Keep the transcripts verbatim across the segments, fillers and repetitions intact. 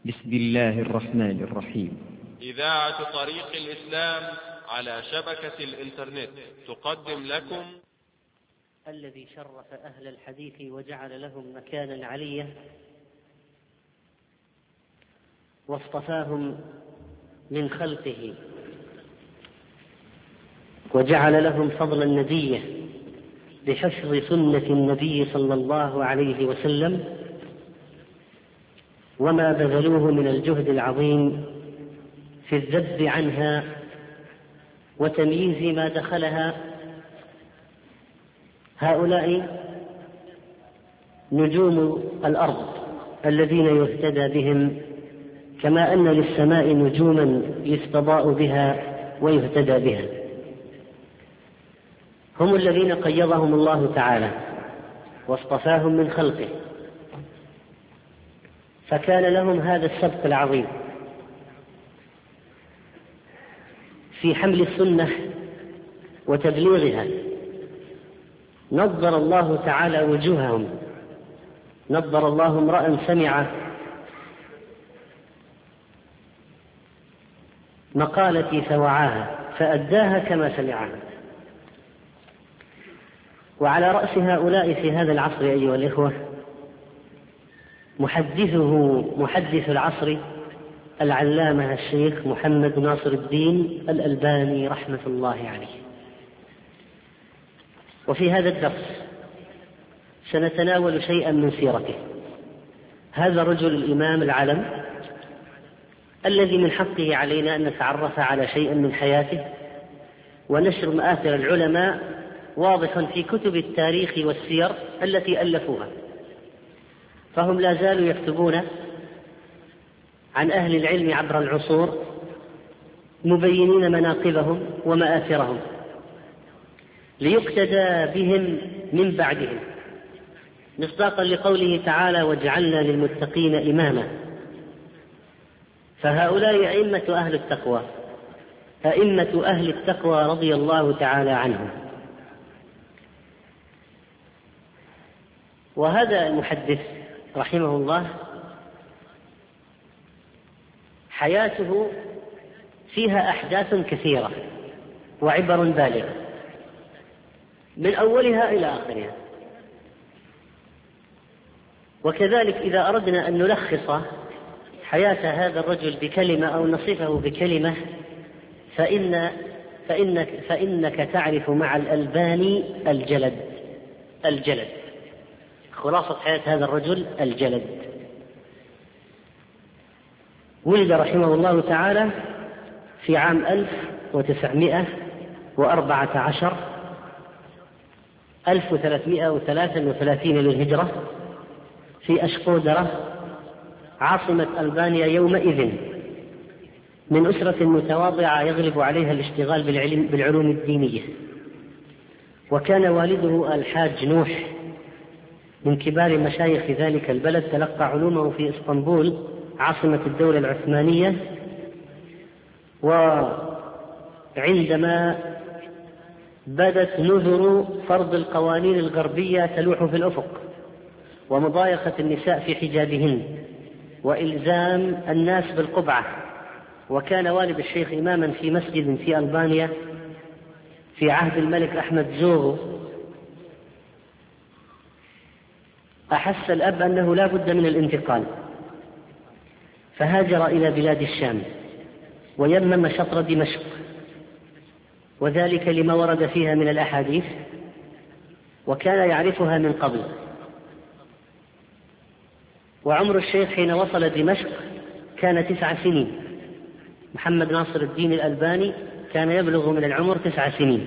بسم الله الرحمن الرحيم. إذاعة طريق الإسلام على شبكة الإنترنت تقدم لكم الذي شرف أهل الحديث وجعل لهم مكانا عليا واصطفاهم من خلقه وجعل لهم فضلا نديا بحفظ سنة النبي صلى الله عليه وسلم، وما بذلوه من الجهد العظيم في الذب عنها وتمييز ما دخلها. هؤلاء نجوم الأرض الذين يهتدى بهم، كما أن للسماء نجوما يستضاء بها ويهتدى بها. هم الذين قيضهم الله تعالى واصطفاهم من خلقه، فكان لهم هذا السبق العظيم في حمل السنة وتبليغها. نظر الله تعالى وجوههم، نظر الله امرأ سمع مقالتي فوعاها فأداها كما سمعها. وعلى رأس هؤلاء في هذا العصر أيها الإخوة محدثه محدث العصر العلامة الشيخ محمد ناصر الدين الألباني رحمة الله عليه. وفي هذا الدرس سنتناول شيئا من سيرته. هذا الرجل الإمام العلم الذي من حقه علينا أن نتعرف على شيء من حياته، ونشر مآثر العلماء واضح في كتب التاريخ والسير التي ألفوها، فهم لا زالوا يكتبون عن أهل العلم عبر العصور مبينين مناقبهم ومآثرهم ليقتدى بهم من بعدهم، مصداقا لقوله تعالى: وجعلنا للمتقين إماما. فهؤلاء أئمة أهل التقوى، أئمة أهل التقوى رضي الله تعالى عنهم. وهذا المحدث رحمه الله حياته فيها أحداث كثيرة وعبر بالغة من أولها إلى آخرها. وكذلك إذا أردنا أن نلخص حياة هذا الرجل بكلمة أو نصفه بكلمة فإن فإنك, فإنك تعرف مع الألباني الجلد. الجلد خلاصة حياة هذا الرجل الجلد. ولد رحمه الله تعالى في عام ألف وتسعمائة وأربعة عشر ألف وثلاثمائة وثلاثة وثلاثين للهجرة في أشقودرة عاصمة ألبانيا يومئذ، من أسرة متواضعة يغلب عليها الاشتغال بالعلم بالعلوم الدينية. وكان والده الحاج نوح من كبار مشايخ ذلك البلد، تلقى علومه في إسطنبول عاصمة الدولة العثمانية. وعندما بدت نذر فرض القوانين الغربية تلوح في الأفق ومضايقة النساء في حجابهن وإلزام الناس بالقبعة، وكان والد الشيخ إماما في مسجد في ألبانيا في عهد الملك أحمد زوغو، أحس الأب أنه لا بد من الانتقال، فهاجر إلى بلاد الشام ويمم شطر دمشق، وذلك لما ورد فيها من الأحاديث وكان يعرفها من قبل. وعمر الشيخ حين وصل دمشق كان تسع سنين. محمد ناصر الدين الألباني كان يبلغ من العمر تسع سنين،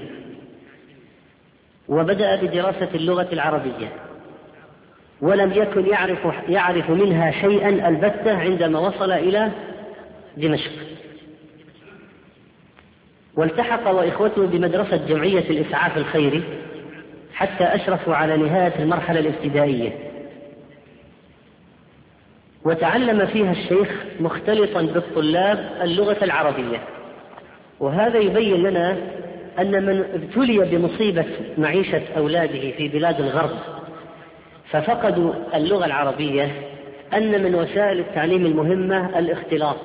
وبدأ بدراسة اللغة العربية، ولم يكن يعرف, يعرف منها شيئا البتة عندما وصل إلى دمشق. والتحق وإخوته بمدرسة جمعية الإسعاف الخيري حتى أشرفوا على نهاية المرحلة الابتدائية، وتعلم فيها الشيخ مختلطا بالطلاب اللغة العربية. وهذا يبين لنا أن من ابتلي بمصيبة معيشة أولاده في بلاد الغرب ففقدوا اللغة العربية أن من وسائل التعليم المهمة الاختلاط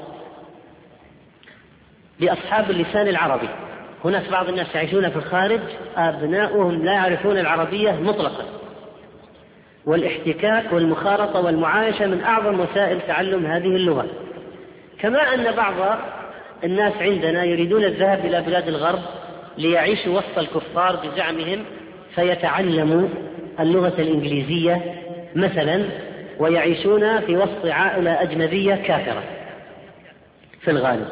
بأصحاب اللسان العربي. هناك بعض الناس يعيشون في الخارج أبناؤهم لا يعرفون العربية مطلقا، والاحتكاك والمخالطة والمعايشة من أعظم وسائل تعلم هذه اللغة. كما أن بعض الناس عندنا يريدون الذهاب إلى بلاد الغرب ليعيشوا وسط الكفار بزعمهم، فيتعلموا اللغة الإنجليزية مثلا، ويعيشون في وسط عائلة أجنبية كافرة في الغالب.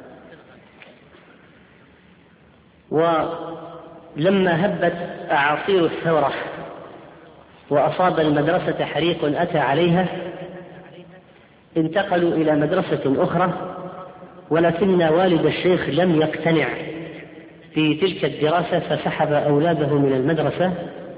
ولما هبت أعاصير الثورة وأصاب المدرسة حريق أتى عليها، انتقلوا إلى مدرسة أخرى، ولكن والد الشيخ لم يقتنع في تلك الدراسة فسحب أولاده من المدرسة.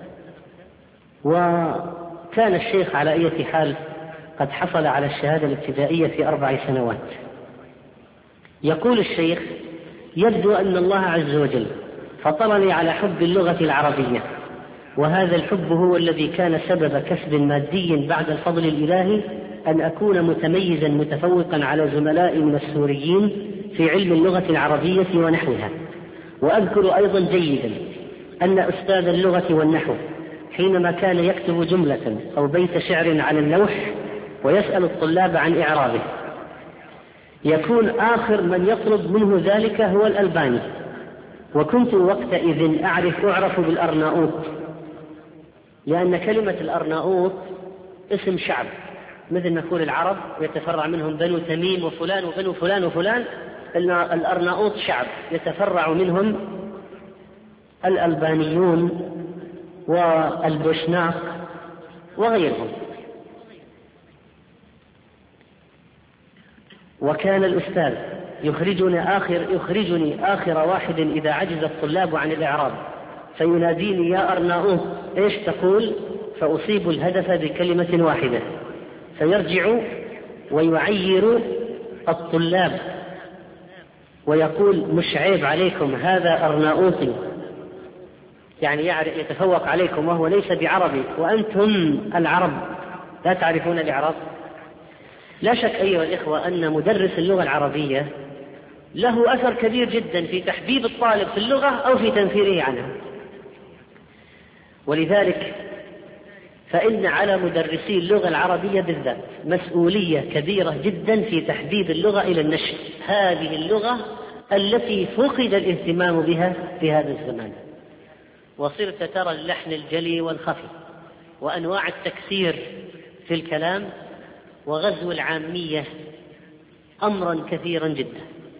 وكان الشيخ على أي حال قد حصل على الشهادة الابتدائية في أربع سنوات. يقول الشيخ: يبدو أن الله عز وجل فطرني على حب اللغة العربية، وهذا الحب هو الذي كان سبب كسب مادي بعد الفضل الإلهي، أن أكون متميزا متفوقا على زملائي من السوريين في علم اللغة العربية ونحوها. وأذكر أيضا جيدا أن أستاذ اللغة والنحو حينما كان يكتب جملة أو بيت شعر على اللوح ويسأل الطلاب عن إعرابه، يكون آخر من يطلب منه ذلك هو الألباني. وكنت وقتئذ أعرف أعرف بالأرناؤوط، لأن كلمة الأرناؤوط اسم شعب، مثل نقول العرب يتفرع منهم بنو تميم وفلان وبنو فلان وفلان، الأرناؤوط شعب يتفرع منهم الألبانيون والبوشناق وغيرهم. وكان الأستاذ يخرجني آخر, يخرجني آخر واحد إذا عجز الطلاب عن الإعراب، فيناديني: يا أرناؤوط إيش تقول؟ فأصيب الهدف بكلمة واحدة، فيرجع ويعير الطلاب ويقول: مش عيب عليكم، هذا أرناؤوطي، يعني يتفوق عليكم وهو ليس بعربي، وأنتم العرب لا تعرفون الإعراب. لا شك أيها الإخوة أن مدرس اللغة العربية له أثر كبير جدا في تحبيب الطالب في اللغة أو في تنفيره عنها. ولذلك فإن على مدرسي اللغة العربية بالذات مسؤولية كبيرة جدا في تحبيب اللغة إلى النشر، هذه اللغة التي فقد الاهتمام بها في هذا الزمان. وصرت ترى اللحن الجلي والخفي وأنواع التكسير في الكلام وغزو العامية أمرا كثيرا جدا.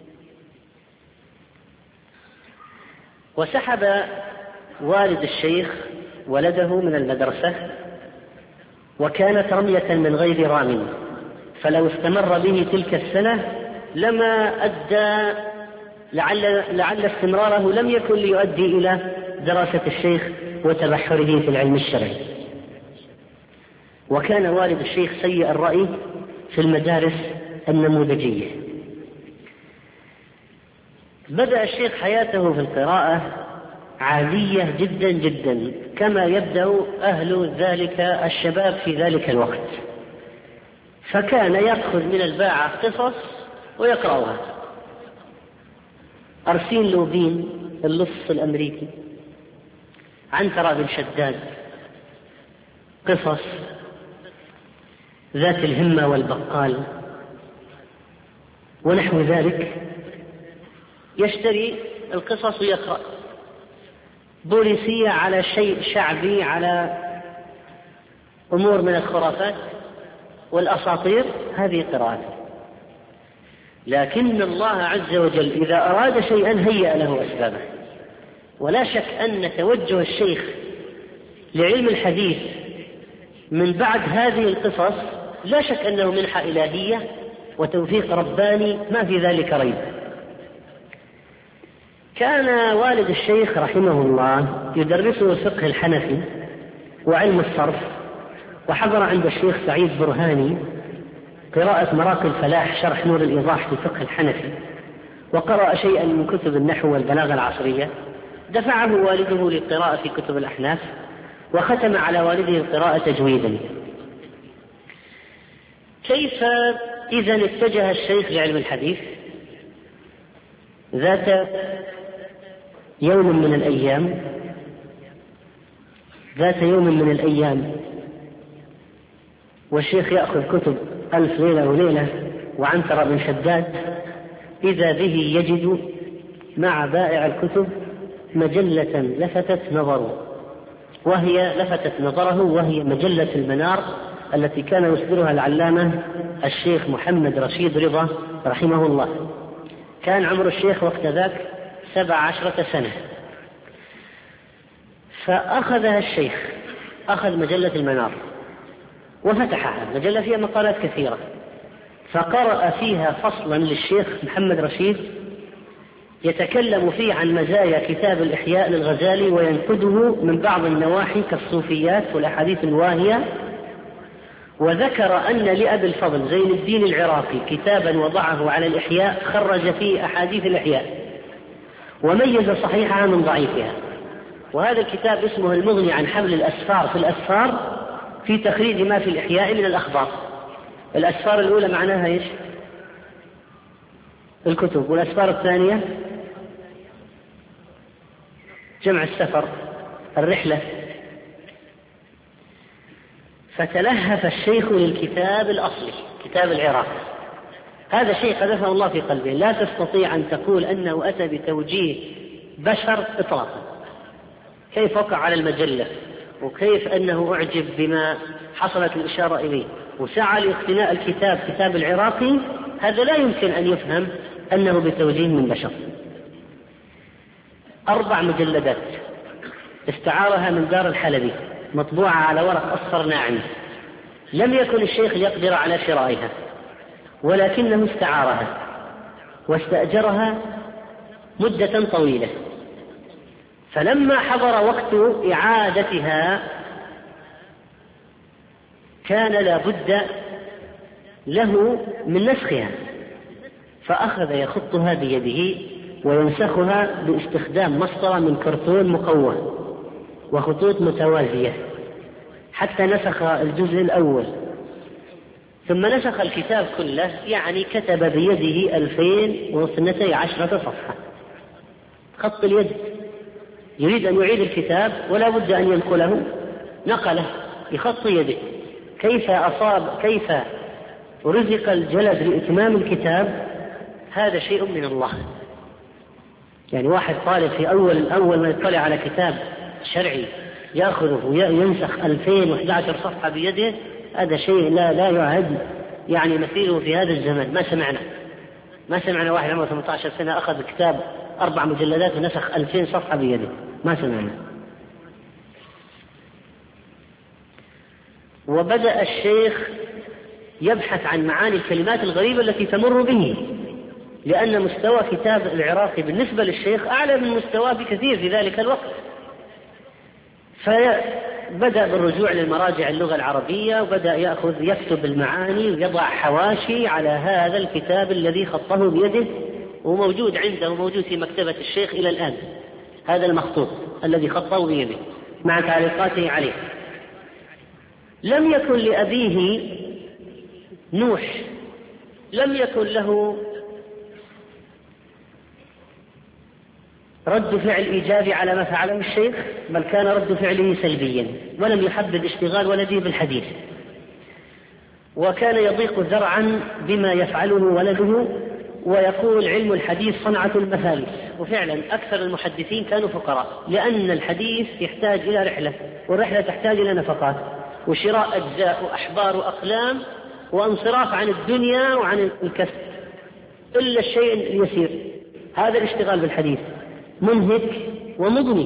وسحب والد الشيخ ولده من المدرسة، وكانت رمية من غير رام، فلو استمر به تلك السنة لما أدى لعل, لعل استمراره لم يكن ليؤدي إلى دراسة الشيخ وتبحره في العلم الشرعي. وكان والد الشيخ سيء الرأي في المدارس النموذجية. بدأ الشيخ حياته في القراءة عادية جدا جدا، كما يبدأ أهل ذلك الشباب في ذلك الوقت، فكان يأخذ من الباعة قصص ويقرأها. أرسين لوبين اللص الأمريكي، عنترة بن شداد، قصص ذات الهمة والبقال ونحو ذلك، يشتري القصص ويقرأ. بوليسية على شيء شعبي، على أمور من الخرافات والأساطير، هذه قراءته. لكن الله عز وجل إذا أراد شيئا هيأ له أسبابه. ولا شك أن توجه الشيخ لعلم الحديث من بعد هذه القصص لا شك أنه منحة إلهية وتوفيق رباني ما في ذلك ريب. كان والد الشيخ رحمه الله يدرسه الفقه الحنفي وعلم الصرف، وحضر عند الشيخ سعيد برهاني قراءة مراقي الفلاح شرح نور الإيضاح في الفقه الحنفي، وقرأ شيئا من كتب النحو والبلاغة العصرية. دفعه والده للقراءة في كتب الأحناف، وختم على والده القراءة تجويدا. كيف إذا اتجه الشيخ لعلم الحديث؟ ذات يوم من الأيام ذات يوم من الأيام والشيخ يأخذ كتب ألف ليلة وليلة وعنتر بن شداد، إذا به يجد مع بائع الكتب مجلة لفتت نظره، وهي لفتت نظره وهي مجلة المنار التي كان يصدرها العلامة الشيخ محمد رشيد رضا رحمه الله. كان عمر الشيخ وقت ذاك سبع عشرة سنة، فأخذها الشيخ، أخذ مجلة المنار وفتحها، مجلة فيها مقالات كثيرة، فقرأ فيها فصلا للشيخ محمد رشيد يتكلم فيه عن مزايا كتاب الإحياء للغزالي وينقده من بعض النواحي كالصوفيات والأحاديث الواهية، وذكر أن لأبي الفضل زين الدين العراقي كتابا وضعه على الإحياء خرج فيه أحاديث الإحياء وميز صحيحها من ضعيفها، وهذا الكتاب اسمه المغني عن حمل الأسفار في الأسفار في تخريج ما في الإحياء من الأخبار. الأسفار الأولى معناها إيش؟ الكتب، والأسفار الثانية جمع السفر، الرحلة. فتلهف الشيخ للكتاب الأصلي كتاب العراق، هذا شيء قذفه الله في قلبه، لا تستطيع أن تقول أنه أتى بتوجيه بشر إطلاقا. كيف وقع على المجلة، وكيف أنه أعجب بما حصلت الإشارة إليه، وسعى لاقتناء الكتاب كتاب العراقي، هذا لا يمكن أن يفهم أنه بتوجيه من بشر. أربع مجلدات استعارها من دار الحلبي مطبوعة على ورق أصفر ناعم، لم يكن الشيخ يقدر على شرائها ولكنه استعارها واستأجرها مدة طويلة، فلما حضر وقت إعادتها كان لا بد له من نسخها، فأخذ يخطها بيده وينسخها باستخدام مسطرة من كرتون مقوى وخطوط متوازية حتى نسخ الجزء الأول، ثم نسخ الكتاب كله، يعني كتب بيده ألفين واثنتي عشرة صفحة خط اليد. يريد أن يعيد الكتاب ولا بد أن ينقله، نقله بخط يده. كيف أصاب كيف رزق الجلد لإتمام الكتاب؟ هذا شيء من الله. يعني واحد طالب في أول أول ما يطلع على كتاب شرعي يأخذه وينسخ ألفين وإحدى عشرة صفحة بيده، هذا شيء لا لا يعد يعني مثيله في هذا الزمن. ما سمعنا ما سمعنا واحد عمره ثمانية عشر سنة أخذ كتاب أربع مجلدات ونسخ ألفين صفحة بيده، ما سمعنا. وبدأ الشيخ يبحث عن معاني الكلمات الغريبة التي تمر به، لأن مستوى كتاب العراقي بالنسبة للشيخ أعلى من مستواه بكثير في ذلك الوقت. فبدأ بالرجوع للمراجع اللغة العربية، وبدأ يأخذ يكتب المعاني ويضع حواشي على هذا الكتاب الذي خطه بيده، وموجود عنده وموجود في مكتبة الشيخ إلى الآن، هذا المخطوط الذي خطه بيده مع تعليقاته عليه. لم يكن لأبيه نوح، لم يكن له رد فعل إيجابي على ما فعله الشيخ، بل كان رد فعله سلبيا، ولم يحبذ اشتغال ولده بالحديث، وكان يضيق ذرعا بما يفعله ولده، ويقول علم الحديث صنعة المفالس. وفعلا أكثر المحدثين كانوا فقراء، لأن الحديث يحتاج إلى رحلة، والرحلة تحتاج إلى نفقات وشراء أجزاء وأحبار وأقلام وانصراف عن الدنيا وعن الكسب، إلا الشيء اليسير. هذا الاشتغال بالحديث منهك ومضني،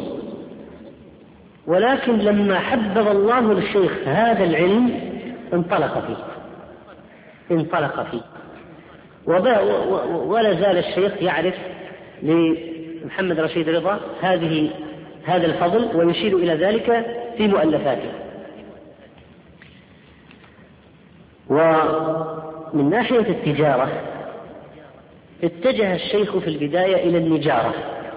ولكن لما حبب الله للشيخ هذا العلم انطلق فيه انطلق فيه ولا زال الشيخ يعرف لمحمد رشيد رضا هذه هذا الفضل ويشير إلى ذلك في مؤلفاته. ومن ناحية التجارة اتجه الشيخ في البداية إلى النجارة،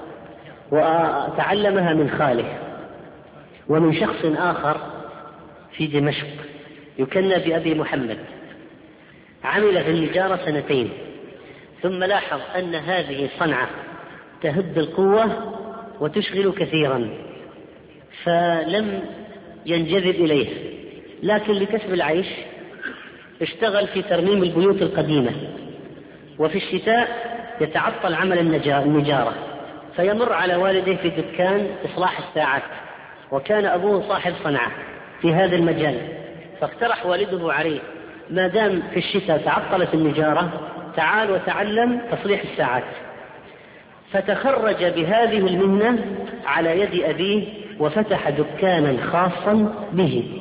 وتعلمها من خاله ومن شخص آخر في دمشق يكنى بأبي محمد. عمل في النجارة سنتين، ثم لاحظ أن هذه صنعة تهد القوة وتشغل كثيرا، فلم ينجذب إليه، لكن لكسب العيش اشتغل في ترميم البيوت القديمة، وفي الشتاء يتعطل عمل النجارة فيمر على والده في دكان إصلاح الساعات، وكان أبوه صاحب صنعة في هذا المجال، فاقترح والده عليه ما دام في الشتاء تعطلت النجارة تعال وتعلم تصليح الساعات، فتخرج بهذه المهنة على يد أبيه وفتح دكانا خاصا به.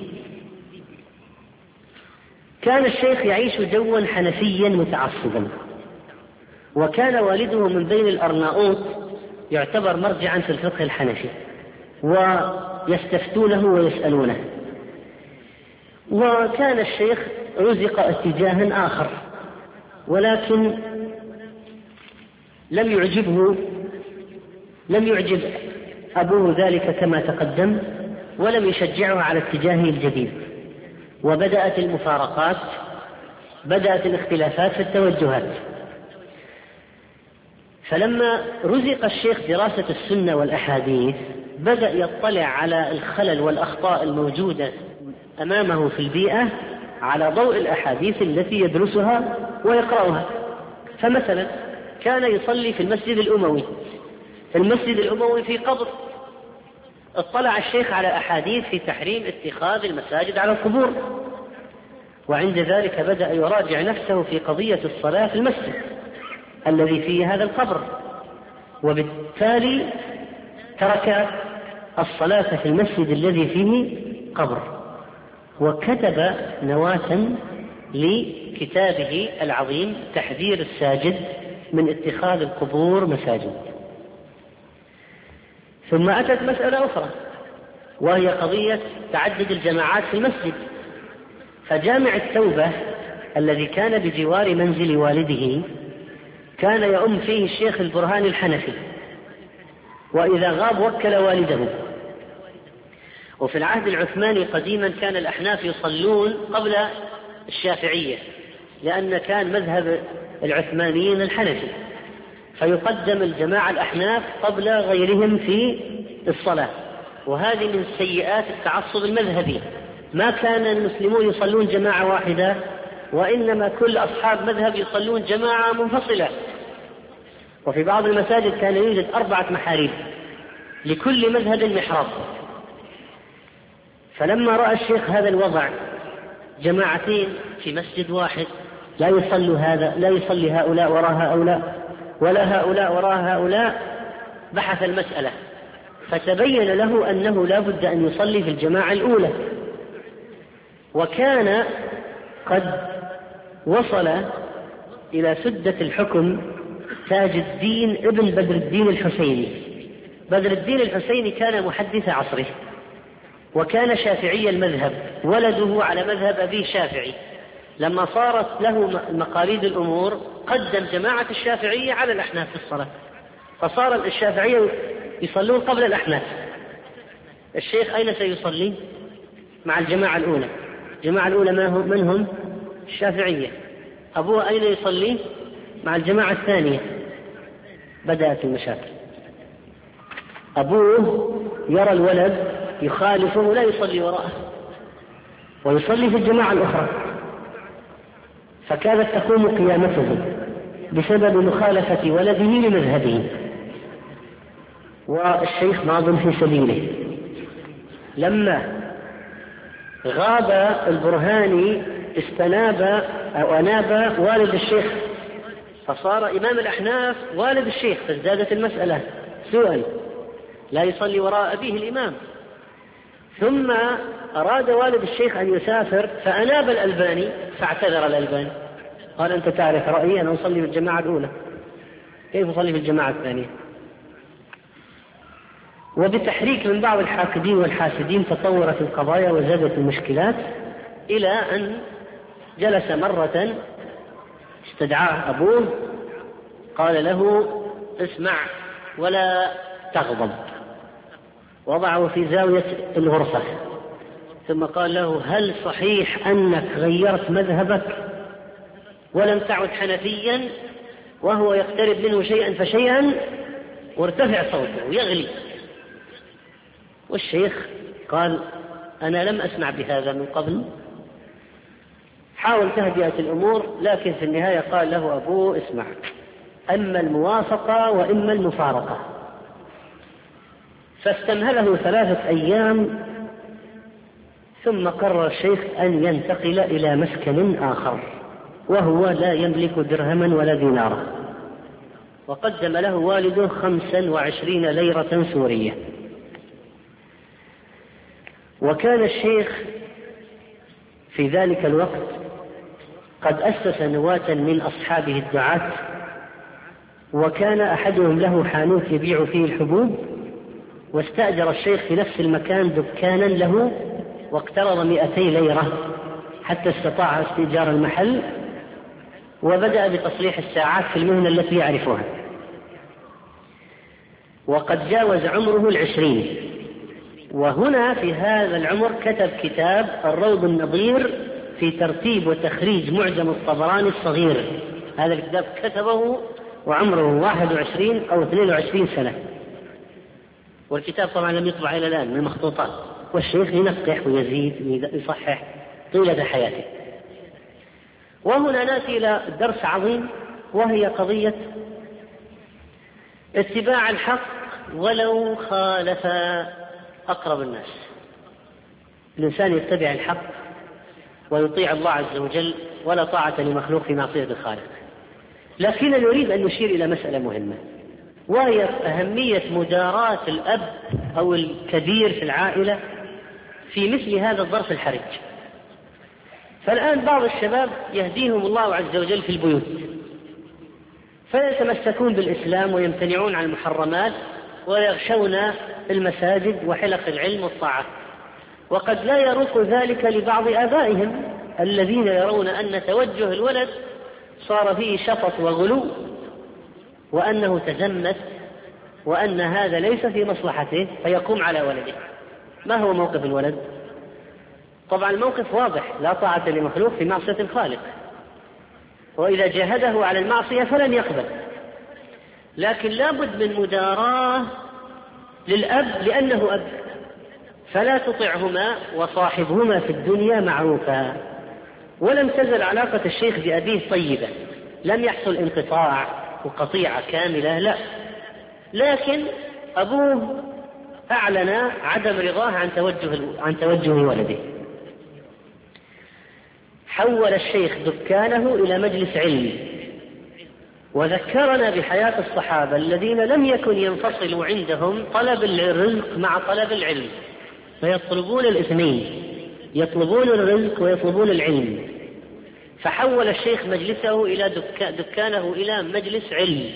كان الشيخ يعيش جوا حنفيا متعصبا، وكان والده من بين الأرناؤوط يعتبر مرجعا في الفقه الحنفي، ويستفتونه ويسألونه. وكان الشيخ رزق اتجاها آخر، ولكن لم يعجبه لم يعجب أبوه ذلك كما تقدم، ولم يشجعه على اتجاهه الجديد، وبدأت المفارقات، بدأت الاختلافات في التوجهات. فلما رزق الشيخ دراسة السنة والأحاديث بدأ يطلع على الخلل والأخطاء الموجودة أمامه في البيئة على ضوء الأحاديث التي يدرسها ويقرأها. فمثلا كان يصلي في المسجد الأموي، المسجد الأموي في قبر، اطلع الشيخ على أحاديث في تحريم اتخاذ المساجد على القبور، وعند ذلك بدأ يراجع نفسه في قضية الصلاة في المسجد الذي فيه هذا القبر، وبالتالي ترك الصلاة في المسجد الذي فيه قبر، وكتب نواة لكتابه العظيم تحذير الساجد من اتخاذ القبور مساجد. ثم أتت مسألة أخرى، وهي قضية تعدد الجماعات في المسجد، فجامع التوبة الذي كان بجوار منزل والده كان يؤم فيه الشيخ البرهان الحنفي، وإذا غاب وكل والده. وفي العهد العثماني قديما كان الأحناف يصلون قبل الشافعية، لأن كان مذهب العثمانيين الحنفي، فيقدم الجماعة الأحناف قبل غيرهم في الصلاة، وهذه من سيئات التعصب المذهبي. ما كان المسلمون يصلون جماعة واحدة، وإنما كل أصحاب مذهب يصلون جماعة منفصلة. وفي بعض المساجد كان يوجد أربعة محاريب لكل مذهب محراب. فلما رأى الشيخ هذا الوضع، جماعتين في مسجد واحد، لا يصلي هذا لا يصلي هؤلاء وراء هؤلاء ولا هؤلاء وراء هؤلاء، بحث المسألة فتبين له أنه لا بد أن يصلي في الجماعة الأولى. وكان قد وصل إلى سدة الحكم تاج الدين ابن بدر الدين الحسيني. بدر الدين الحسيني كان محدث عصره، وكان شافعي المذهب، ولده على مذهب أبيه شافعي. لما صارت له مقاليد الأمور قدم جماعة الشافعية على الأحناف في الصلاة، فصار الشافعية يصلون قبل الأحناف. الشيخ أين سيصلي؟ مع الجماعة الأولى. الجماعة الأولى من هم؟ الشافعية. أبوه أين يصلي؟ مع الجماعة الثانية. بدأت المشاكل. أبوه يرى الولد يخالفه ولا يصلي وراءه، ويصلي في الجماعة الأخرى، فكانت تقوم قيامته بسبب مخالفة ولده لمذهبه. والشيخ ماض في سبيله. لما غاب البرهاني استناب أو أناب والد الشيخ، فصار إمام الأحناف والد الشيخ، فازدادت المسألة سوءا، لا يصلي وراء أبيه الإمام. ثم أراد والد الشيخ أن يسافر، فأناب الألباني فاعتذر الألباني، قال أنت تعرف رأيي، أنا أصلي في الجماعة الأولى، كيف أصلي في الجماعة الثانية؟ وبتحريك من بعض الحاقدين والحاسدين تطورت القضايا وزادت المشكلات، إلى أن جلس مرة استدعاه أبوه قال له اسمع ولا تغضب، وضعه في زاوية الغرفة، ثم قال له هل صحيح أنك غيرت مذهبك؟ ولم تعد حنفيا وهو يقترب منه شيئا فشيئا وارتفع صوته ويغلي. والشيخ قال أنا لم أسمع بهذا من قبل. حاول تهدئة الأمور، لكن في النهاية قال له أبوه اسمع، أما الموافقة وإما المفارقة. فاستمهله ثلاثة أيام ثم قرر الشيخ أن ينتقل إلى مسكن آخر وهو لا يملك درهما ولا دينارا، وقدم له والده خمسا وعشرين ليرة سورية. وكان الشيخ في ذلك الوقت قد أسس نواة من أصحابه الدعاة، وكان أحدهم له حانوت يبيع فيه الحبوب، واستأجر الشيخ في نفس المكان دكانا له واقترض مئتي ليرة حتى استطاع استئجار المحل، وبدأ بتصليح الساعات في المهنة التي يعرفها. وقد جاوز عمره العشرين، وهنا في هذا العمر كتب كتاب الروض النظير في ترتيب وتخريج معجم الطبراني الصغير. هذا الكتاب كتبه وعمره واحد وعشرين أو اثنين وعشرين سنة، والكتاب طبعا لم يطبع إلى الآن من المخطوطات، والشيخ ينقح ويزيد ويصحح طيلة حياته. وهنا نأتي إلى درس عظيم، وهي قضية اتباع الحق ولو خالف أقرب الناس. الإنسان يتبع الحق ويطيع الله عز وجل، ولا طاعة لمخلوق في معصية الخالق. لكن نريد أن نشير إلى مسألة مهمة، وهي أهمية مداراة الأب أو الكبير في العائلة في مثل هذا الظرف الحرج. فالآن بعض الشباب يهديهم الله عز وجل في البيوت، فيتمسكون بالإسلام ويمتنعون عن المحرمات ويغشون المساجد وحلق العلم والطاعة، وقد لا يروق ذلك لبعض آبائهم الذين يرون أن توجه الولد صار فيه شطط وغلو، وأنه تزمت، وأن هذا ليس في مصلحته فيقوم على ولده. ما هو موقف الولد؟ طبعا الموقف واضح، لا طاعة لمخلوق في معصية الخالق، وإذا جاهده على المعصية فلن يقبل. لكن لا بد من مداراة للأب لأنه أب، فلا تطعهما وصاحبهما في الدنيا معروفا. ولم تزل علاقة الشيخ بأبيه طيبة، لم يحصل انقطاع وقطيعة كاملة، لا، لكن أبوه أعلن عدم رضاه عن توجه عن توجه ولده. حول الشيخ دكانه إلى مجلس علم، وذكرنا بحياة الصحابة الذين لم يكن ينفصل عندهم طلب الرزق مع طلب العلم، فيطلبون الاثنين، يطلبون الرزق ويطلبون العلم. فحول الشيخ مجلسه إلى دكا دكانه إلى مجلس علم.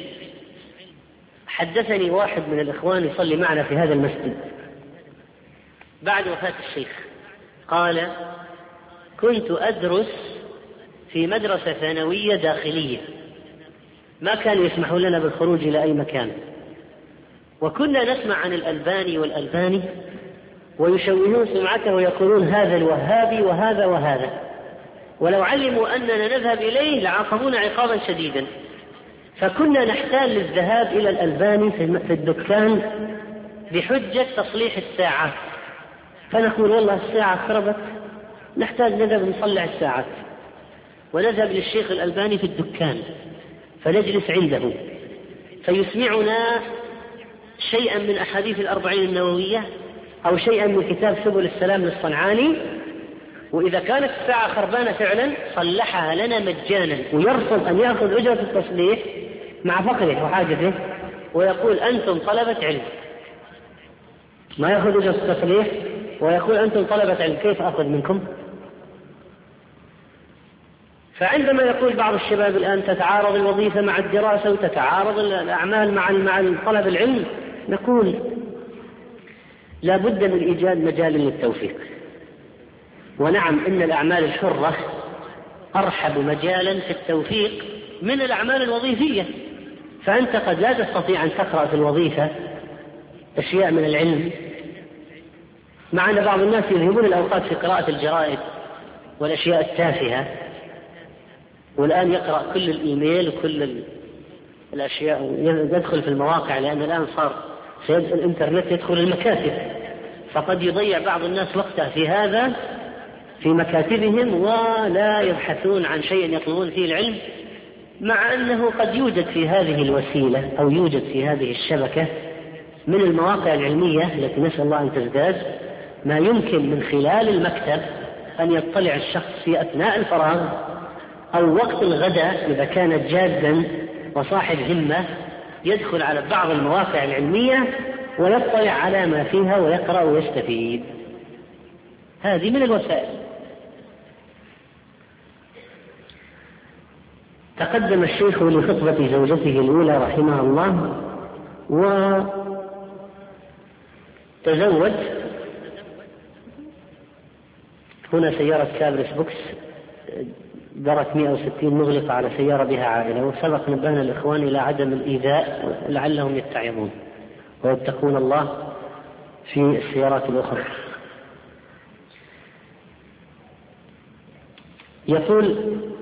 حدثني واحد من الإخوان يصلي معنا في هذا المسجد بعد وفاة الشيخ، قال: كنت أدرس في مدرسة ثانوية داخلية، ما كانوا يسمحون لنا بالخروج إلى أي مكان، وكنا نسمع عن الألباني والألباني ويشوهون سمعته ويقولون هذا الوهابي وهذا وهذا، ولو علموا أننا نذهب إليه لعاقبونا عقابا شديدا. فكنا نحتاج للذهاب إلى الألباني في الدكان بحجة تصليح الساعات، فنقول والله الساعة خربت، نحتاج نذهب نصلح الساعات، ونذهب للشيخ الألباني في الدكان فنجلس عنده فيسمعنا شيئا من أحاديث الأربعين النووية أو شيئا من كتاب سبل السلام للصنعاني، وإذا كانت الساعة خربانة فعلا صلحها لنا مجانا، ويرفض أن يأخذ أجرة التصليح مع فقره وحاجته، ويقول أنتم طلبة علم. ما يأخذ أجرة التصليح ويقول أنتم طلبة علم، كيف أخذ منكم؟ فعندما يقول بعض الشباب الآن تتعارض الوظيفة مع الدراسة وتتعارض الأعمال مع مع طلب العلم، نقول لا بد من إيجاد مجال للتوفيق. ونعم إن الأعمال الحرة أرحب مجالا في التوفيق من الأعمال الوظيفية، فأنت قد لا تستطيع أن تقرأ في الوظيفة أشياء من العلم، مع أن بعض الناس يذهبون الأوقات في قراءة الجرائد والأشياء التافهة، والآن يقرأ كل الإيميل وكل الأشياء، يدخل في المواقع، لأن الآن صار الإنترنت يدخل المكاتب، فقد يضيع بعض الناس وقته في هذا في مكاتبهم ولا يبحثون عن شيء يطلبون فيه العلم، مع أنه قد يوجد في هذه الوسيلة أو يوجد في هذه الشبكة من المواقع العلمية التي نسأل الله أن تزداد ما يمكن من خلال المكتب أن يطلع الشخص في أثناء الفراغ أو وقت الغداء إذا كانت جادا وصاحب همة، يدخل على بعض المواقع العلمية ويطلع على ما فيها ويقرأ ويستفيد. هذه من الوسائل. تقدم الشيخ لخطبة زوجته الأولى رحمه الله وتزوج. هنا سيارة كابرس بوكس درت مئة وستين مغلقة على سيارة بها عائلة، وسبق نبهنا الإخوان إلى عدم الإيذاء لعلهم يتعظون ويتقون الله في السيارات الأخرى. يقول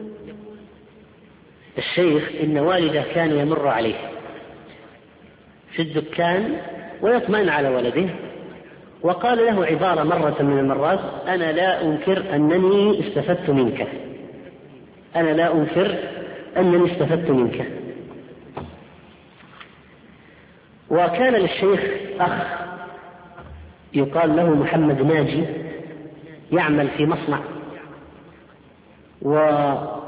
الشيخ إن والده كان يمر عليه في الدكان ويطمئن على ولده، وقال له عبارة مرة من المرات: أنا لا أنكر أنني استفدت منك، أنا لا أنكر أنني استفدت منك. وكان للشيخ أخ يقال له محمد ناجي يعمل في مصنع، وعمله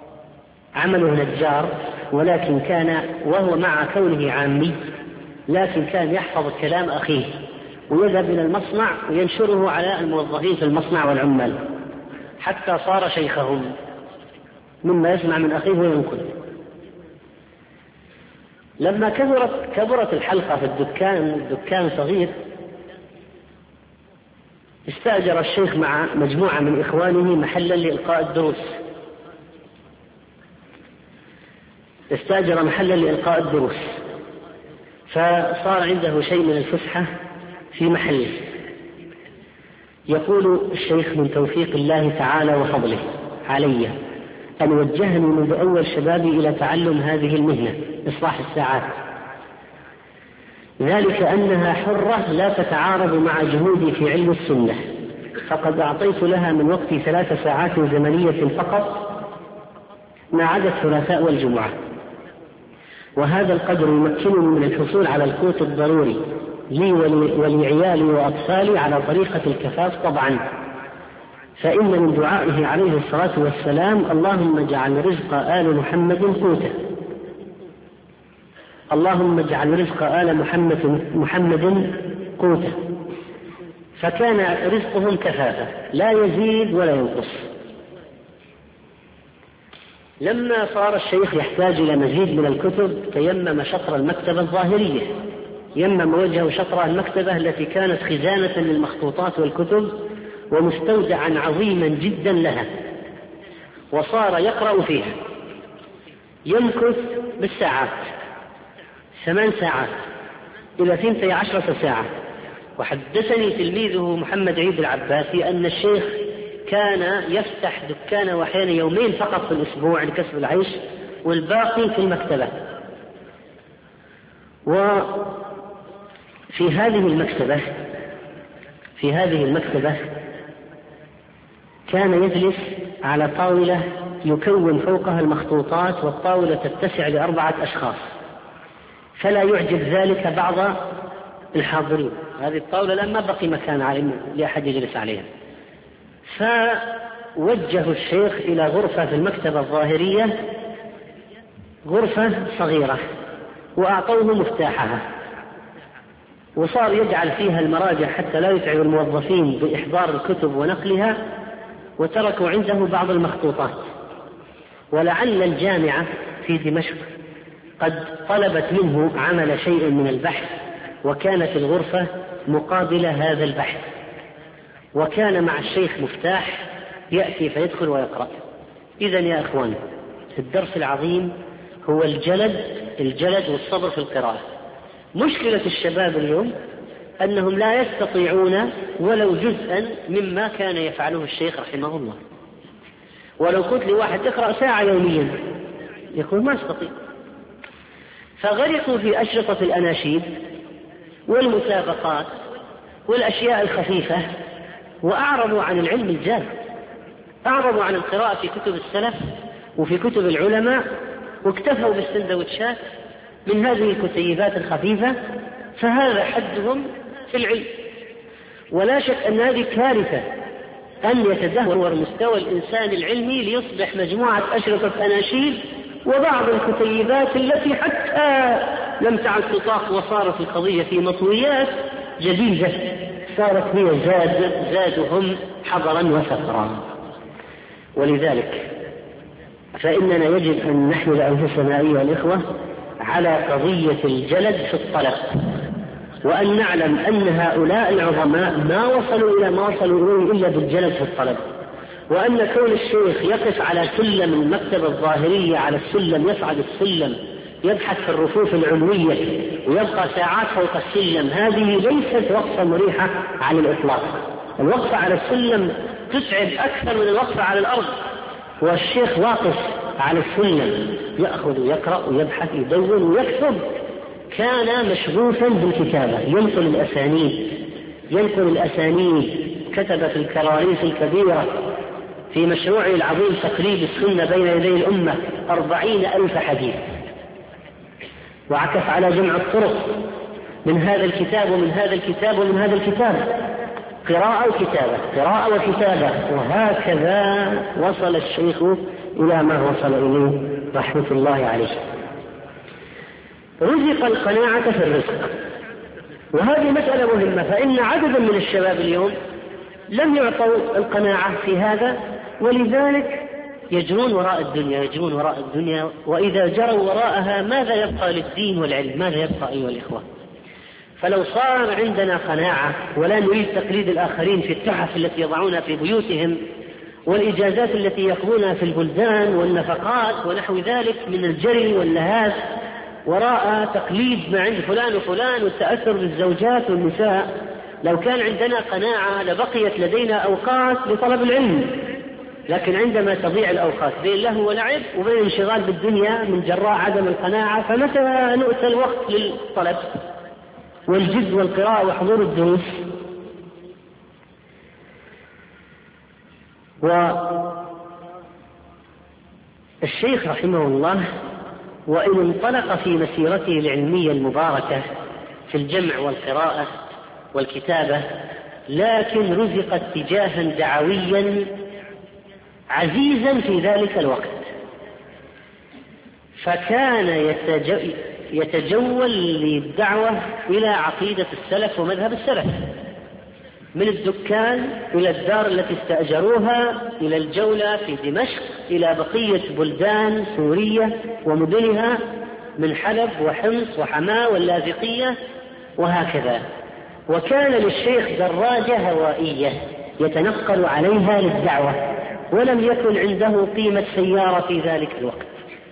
نجار، ولكن كان وهو مع كونه عامي لكن كان يحفظ كلام أخيه ويذهب إلى المصنع وينشره على الموظفين في المصنع والعمال حتى صار شيخهم مما يسمع من أخيه وينقل. لما كبرت, كبرت الحلقة في الدكان، الدكان صغير، استأجر الشيخ مع مجموعة من إخوانه محلا لإلقاء الدروس، استأجر محلا لإلقاء الدروس، فصار عنده شيء من الفسحة في محله. يقول الشيخ: من توفيق الله تعالى وفضله علي أن وجهني منذ أول شبابي إلى تعلم هذه المهنة إصلاح الساعات، ذلك أنها حرة لا تتعارض مع جهودي في علم السنة، فقد أعطيت لها من وقتي ثلاث ساعات زمنية فقط ما عدا الثلاثاء والجمعة، وهذا القدر يمكنني من الحصول على القوت الضروري لي ولعيالي وأطفالي على طريقة الكفاف طبعا، فإن من دعائه عليه الصلاة والسلام: اللهم اجعل رزق آل محمد قوته، اللهم اجعل رزق آل محمد, محمد قوته، فكان رزقهم كفافة لا يزيد ولا ينقص. لما صار الشيخ يحتاج إلى مزيد من الكتب تيمم شطر المكتبة الظاهرية، يمم وجهه شطر المكتبة التي كانت خزانة للمخطوطات والكتب ومستودعا عظيما جدا لها، وصار يقرأ فيها، يمكث بالساعات، ثمان ساعات إلى ثنتي عشرة ساعة. وحدثني تلميذه محمد عيد العباسي أن الشيخ كان يفتح دكانه وأحيانا يومين فقط في الأسبوع لكسب العيش والباقي في المكتبة. وفي هذه المكتبة في هذه المكتبة كان يجلس على طاولة يكون فوقها المخطوطات، والطاولة تتسع لأربعة أشخاص، فلا يعجب ذلك بعض الحاضرين. هذه الطاولة لما بقي مكان لأحد يجلس عليها، فوجه الشيخ إلى غرفة في المكتبة الظاهرية، غرفة صغيرة، وأعطوه مفتاحها، وصار يجعل فيها المراجع حتى لا يتعب الموظفين بإحضار الكتب ونقلها، وتركوا عنده بعض المخطوطات. ولعل الجامعة في دمشق قد طلبت منه عمل شيء من البحث، وكانت الغرفة مقابل هذا البحث، وكان مع الشيخ مفتاح يأتي فيدخل ويقرأ. إذن يا أخوان، الدرس العظيم هو الجلد الجلد والصبر في القراءة. مشكلة الشباب اليوم أنهم لا يستطيعون ولو جزءا مما كان يفعله الشيخ رحمه الله، ولو قلت لواحد اقرأ ساعة يوميا يقول ما استطيع. فغرقوا في أشرطة الأناشيد والمسابقات والأشياء الخفيفة، وأعرضوا عن العلم الجاد، أعرضوا عن القراءة في كتب السلف وفي كتب العلماء، واكتفوا بالسندوتشات من هذه الكتيبات الخفيفة، فهذا حدهم في العلم. ولا شك أن هذه كارثة أن يتدهور مستوى الإنسان العلمي ليصبح مجموعة أشرطة أناشيد وبعض الكتيبات التي حتى لم تعد تطاق، وصارت القضية في مطويات جديدة صارت هي زاد زادهم حضرا وسفرا. ولذلك فإننا يجب أن نحمل أنفسنا أيها الإخوة على قضية الجلد في الطلب، وأن نعلم أن هؤلاء العظماء ما وصلوا إلى ما وصلوا إليه إلا بالجلد في الطلب، وأن كون الشيخ يقف على سلم المكتبة الظاهرية، على السلم يصعد السلم يبحث في الرفوف العلوية ويبقى ساعات فوق السلم، هذه ليست وقفة مريحة على الإطلاق. الوقفة على السلم تتعب أكثر من الوقفة على الأرض، والشيخ واقف على السلم يأخذ ويقرأ ويبحث يدون ويكتب، كان مشغوفا بالكتابة، ينقل الأسانيد ينقل الأسانيد كتب في الكراريس الكبيرة في مشروعه العظيم تقريب السنة بين يدي الأمة أربعين ألف حديث، وعكف على جمع الطرق من هذا الكتاب ومن هذا الكتاب ومن هذا الكتاب، قراءة وكتابة قراءة وكتابة، وهكذا وصل الشيخ إلى ما وصل إليه رحمة الله عليه. رزق القناعة في الرزق، وهذه مسألة مهمة، فإن عددا من الشباب اليوم لم يعطوا القناعة في هذا، ولذلك يجرون وراء الدنيا يجرون وراء الدنيا وإذا جروا وراءها ماذا يبقى للدين والعلم؟ ماذا يبقى أيها الإخوة؟ فلو صار عندنا قناعة ولا نريد تقليد الآخرين في التحف التي يضعونها في بيوتهم والإجازات التي يقضونها في البلدان والنفقات ونحو ذلك من الجري واللهاث وراء تقليد ما عند فلان وفلان والتأثر بالزوجات والنساء، لو كان عندنا قناعة لبقيت لدينا أوقات لطلب العلم. لكن عندما تضيع الأوقات بين لهو ولعب وبين الانشغال بالدنيا من جراء عدم القناعة، فمتى نؤتى الوقت للطلب والجد والقراءة وحضور الدروس؟ والشيخ رحمه الله وإن انطلق في مسيرته العلمية المباركة في الجمع والقراءة والكتابة، لكن رزق اتجاها دعويا عزيزا في ذلك الوقت، فكان يتجول للدعوة إلى عقيدة السلف ومذهب السلف، من الدكان إلى الدار التي استأجروها إلى الجولة في دمشق إلى بقية بلدان سورية ومدنها من حلب وحمص وحماة واللاذقية وهكذا. وكان للشيخ دراجة هوائية يتنقل عليها للدعوة، ولم يكن عنده قيمة سيارة في ذلك الوقت.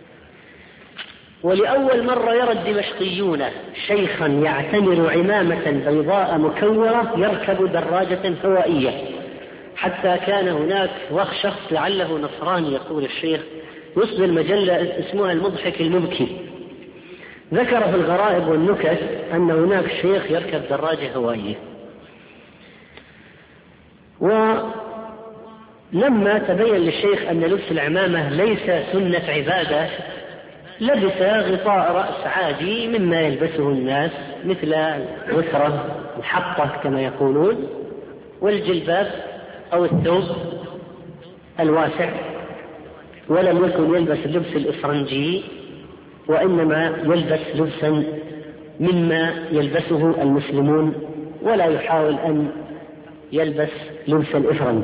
ولأول مرة يرى الدمشقيون شيخا يعتمر عمامة بيضاء مكورة يركب دراجة هوائية، حتى كان هناك شخص لعله نصراني يقول الشيخ يصدر مجلة اسمها المضحك المبكي، ذكر في الغرائب والنكت أن هناك شيخ يركب دراجة هوائية. ولما تبين للشيخ أن لبس العمامة ليس سنة عبادة، لبس غطاء رأس عادي مما يلبسه الناس مثل الوترة الحطة كما يقولون والجلباب أو الثوب الواسع، ولم يكن يلبس اللبس الإفرنجي، وإنما يلبس لبسا مما يلبسه المسلمون، ولا يحاول أن يلبس لبس الإفرنج.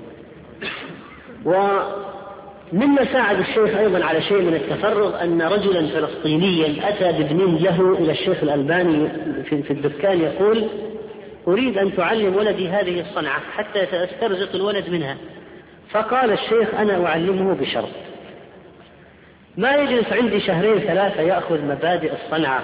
ومما ساعد الشيخ أيضا على شيء من التفرغ أن رجلا فلسطينيا أتى بابن له إلى الشيخ الألباني في الدكان يقول أريد أن تعلم ولدي هذه الصنعة حتى سأسترزق الولد منها. فقال الشيخ أنا أعلمه بشرط، ما يجلس عندي شهرين ثلاثة يأخذ مبادئ الصنعة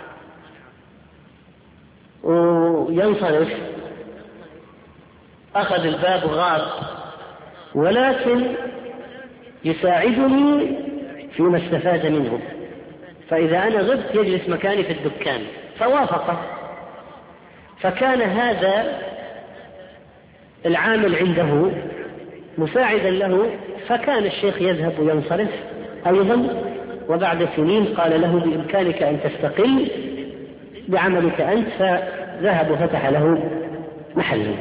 وينصرف، أخذ الباب وغاب، ولكن يساعدني فيما استفاد منه، فإذا أنا غبت يجلس مكاني في الدكان، فوافق. فكان هذا العامل عنده مساعدا له، فكان الشيخ يذهب وينصرف أيضا، وبعد سنين قال له بإمكانك أن تستقل بعملك أنت، فذهب وفتح له محلا.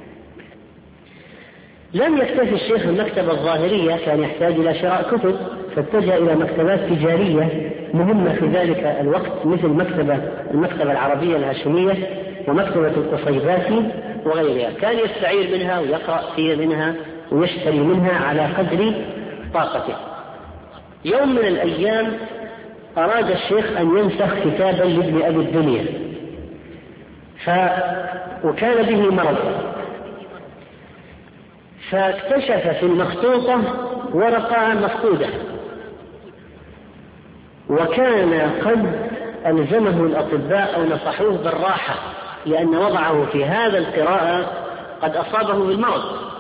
لم يكتفي الشيخ المكتبة الظاهرية، كان يحتاج إلى شراء كتب، فاتجه إلى مكتبات تجارية مهمة في ذلك الوقت، مثل مكتبة المكتبة العربية الهاشمية ومكتبة القصيباتي وغيرها، كان يستعير منها ويقرأ فيه منها ويشتري منها على قدر طاقته. يوم من الأيام أراد الشيخ أن ينسخ كتابا لابن أبي الدنيا، ف... وكان به مرض، فاكتشف في المخطوطة ورقة مفقودة، وكان قد ألزمه الأطباء أو نصحوه بالراحة، لأن وضعه في هذا القراءة قد أصابه بالمرض.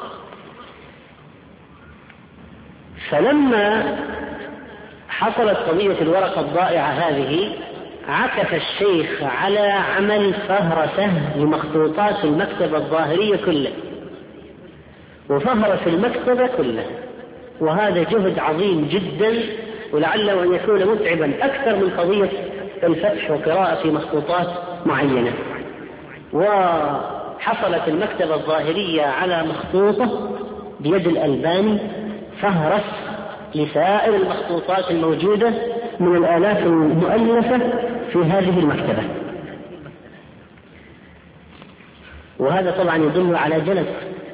فلما حصلت قضية الورقة الضائعة هذه، عكف الشيخ على عمل فهرسة لمخطوطات المكتبة الظاهرية كلها، وفهرس المكتبة كلها، وهذا جهد عظيم جدا، ولعله أن يكون متعبا أكثر من قضية الفتح وقراءة مخطوطات معينة. وحصلت المكتبة الظاهرية على مخطوطة بيد الألباني فهرس لسائر المخطوطات الموجودة من الآلاف المؤلفة في هذه المكتبة، وهذا طبعا يدل على جلد.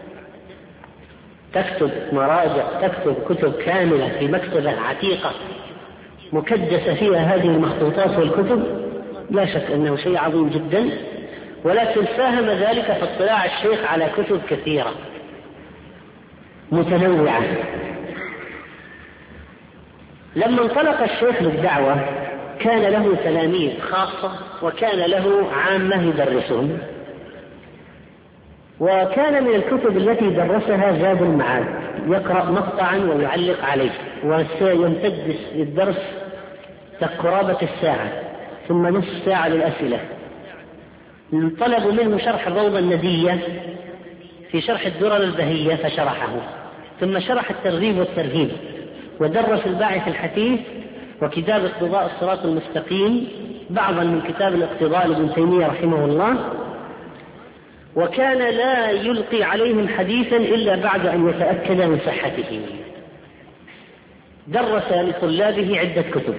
تكتب مراجع، تكتب كتب كاملة في مكتبة عتيقة مكدسة فيها هذه المخطوطات والكتب، لا شك أنه شيء عظيم جدا، ولكن ساهم ذلك في اطلاع الشيخ على كتب كثيرة متنوعة. لما انطلق الشيخ للدعوة كان له تلاميذ خاصة، وكان له عامة يدرسهم، وكان من الكتب التي درسها زاد المعاد، يقرأ مقطعا ويعلق عليه، وسيمتد الدرس قرابة الساعة، ثم نصف ساعة للأسئلة. طلبوا منه شرح الروضة الندية في شرح الدرر البهية فشرحه، ثم شرح الترغيب والترهيب، ودرس الباعث الحثيث وكتاب اقتضاء الصراط المستقيم، بعضا من كتاب الاقتضاء لابن تيمية رحمه الله، وكان لا يلقي عليهم حديثا إلا بعد أن يتأكد من صحته. درس لطلابه عدة كتب،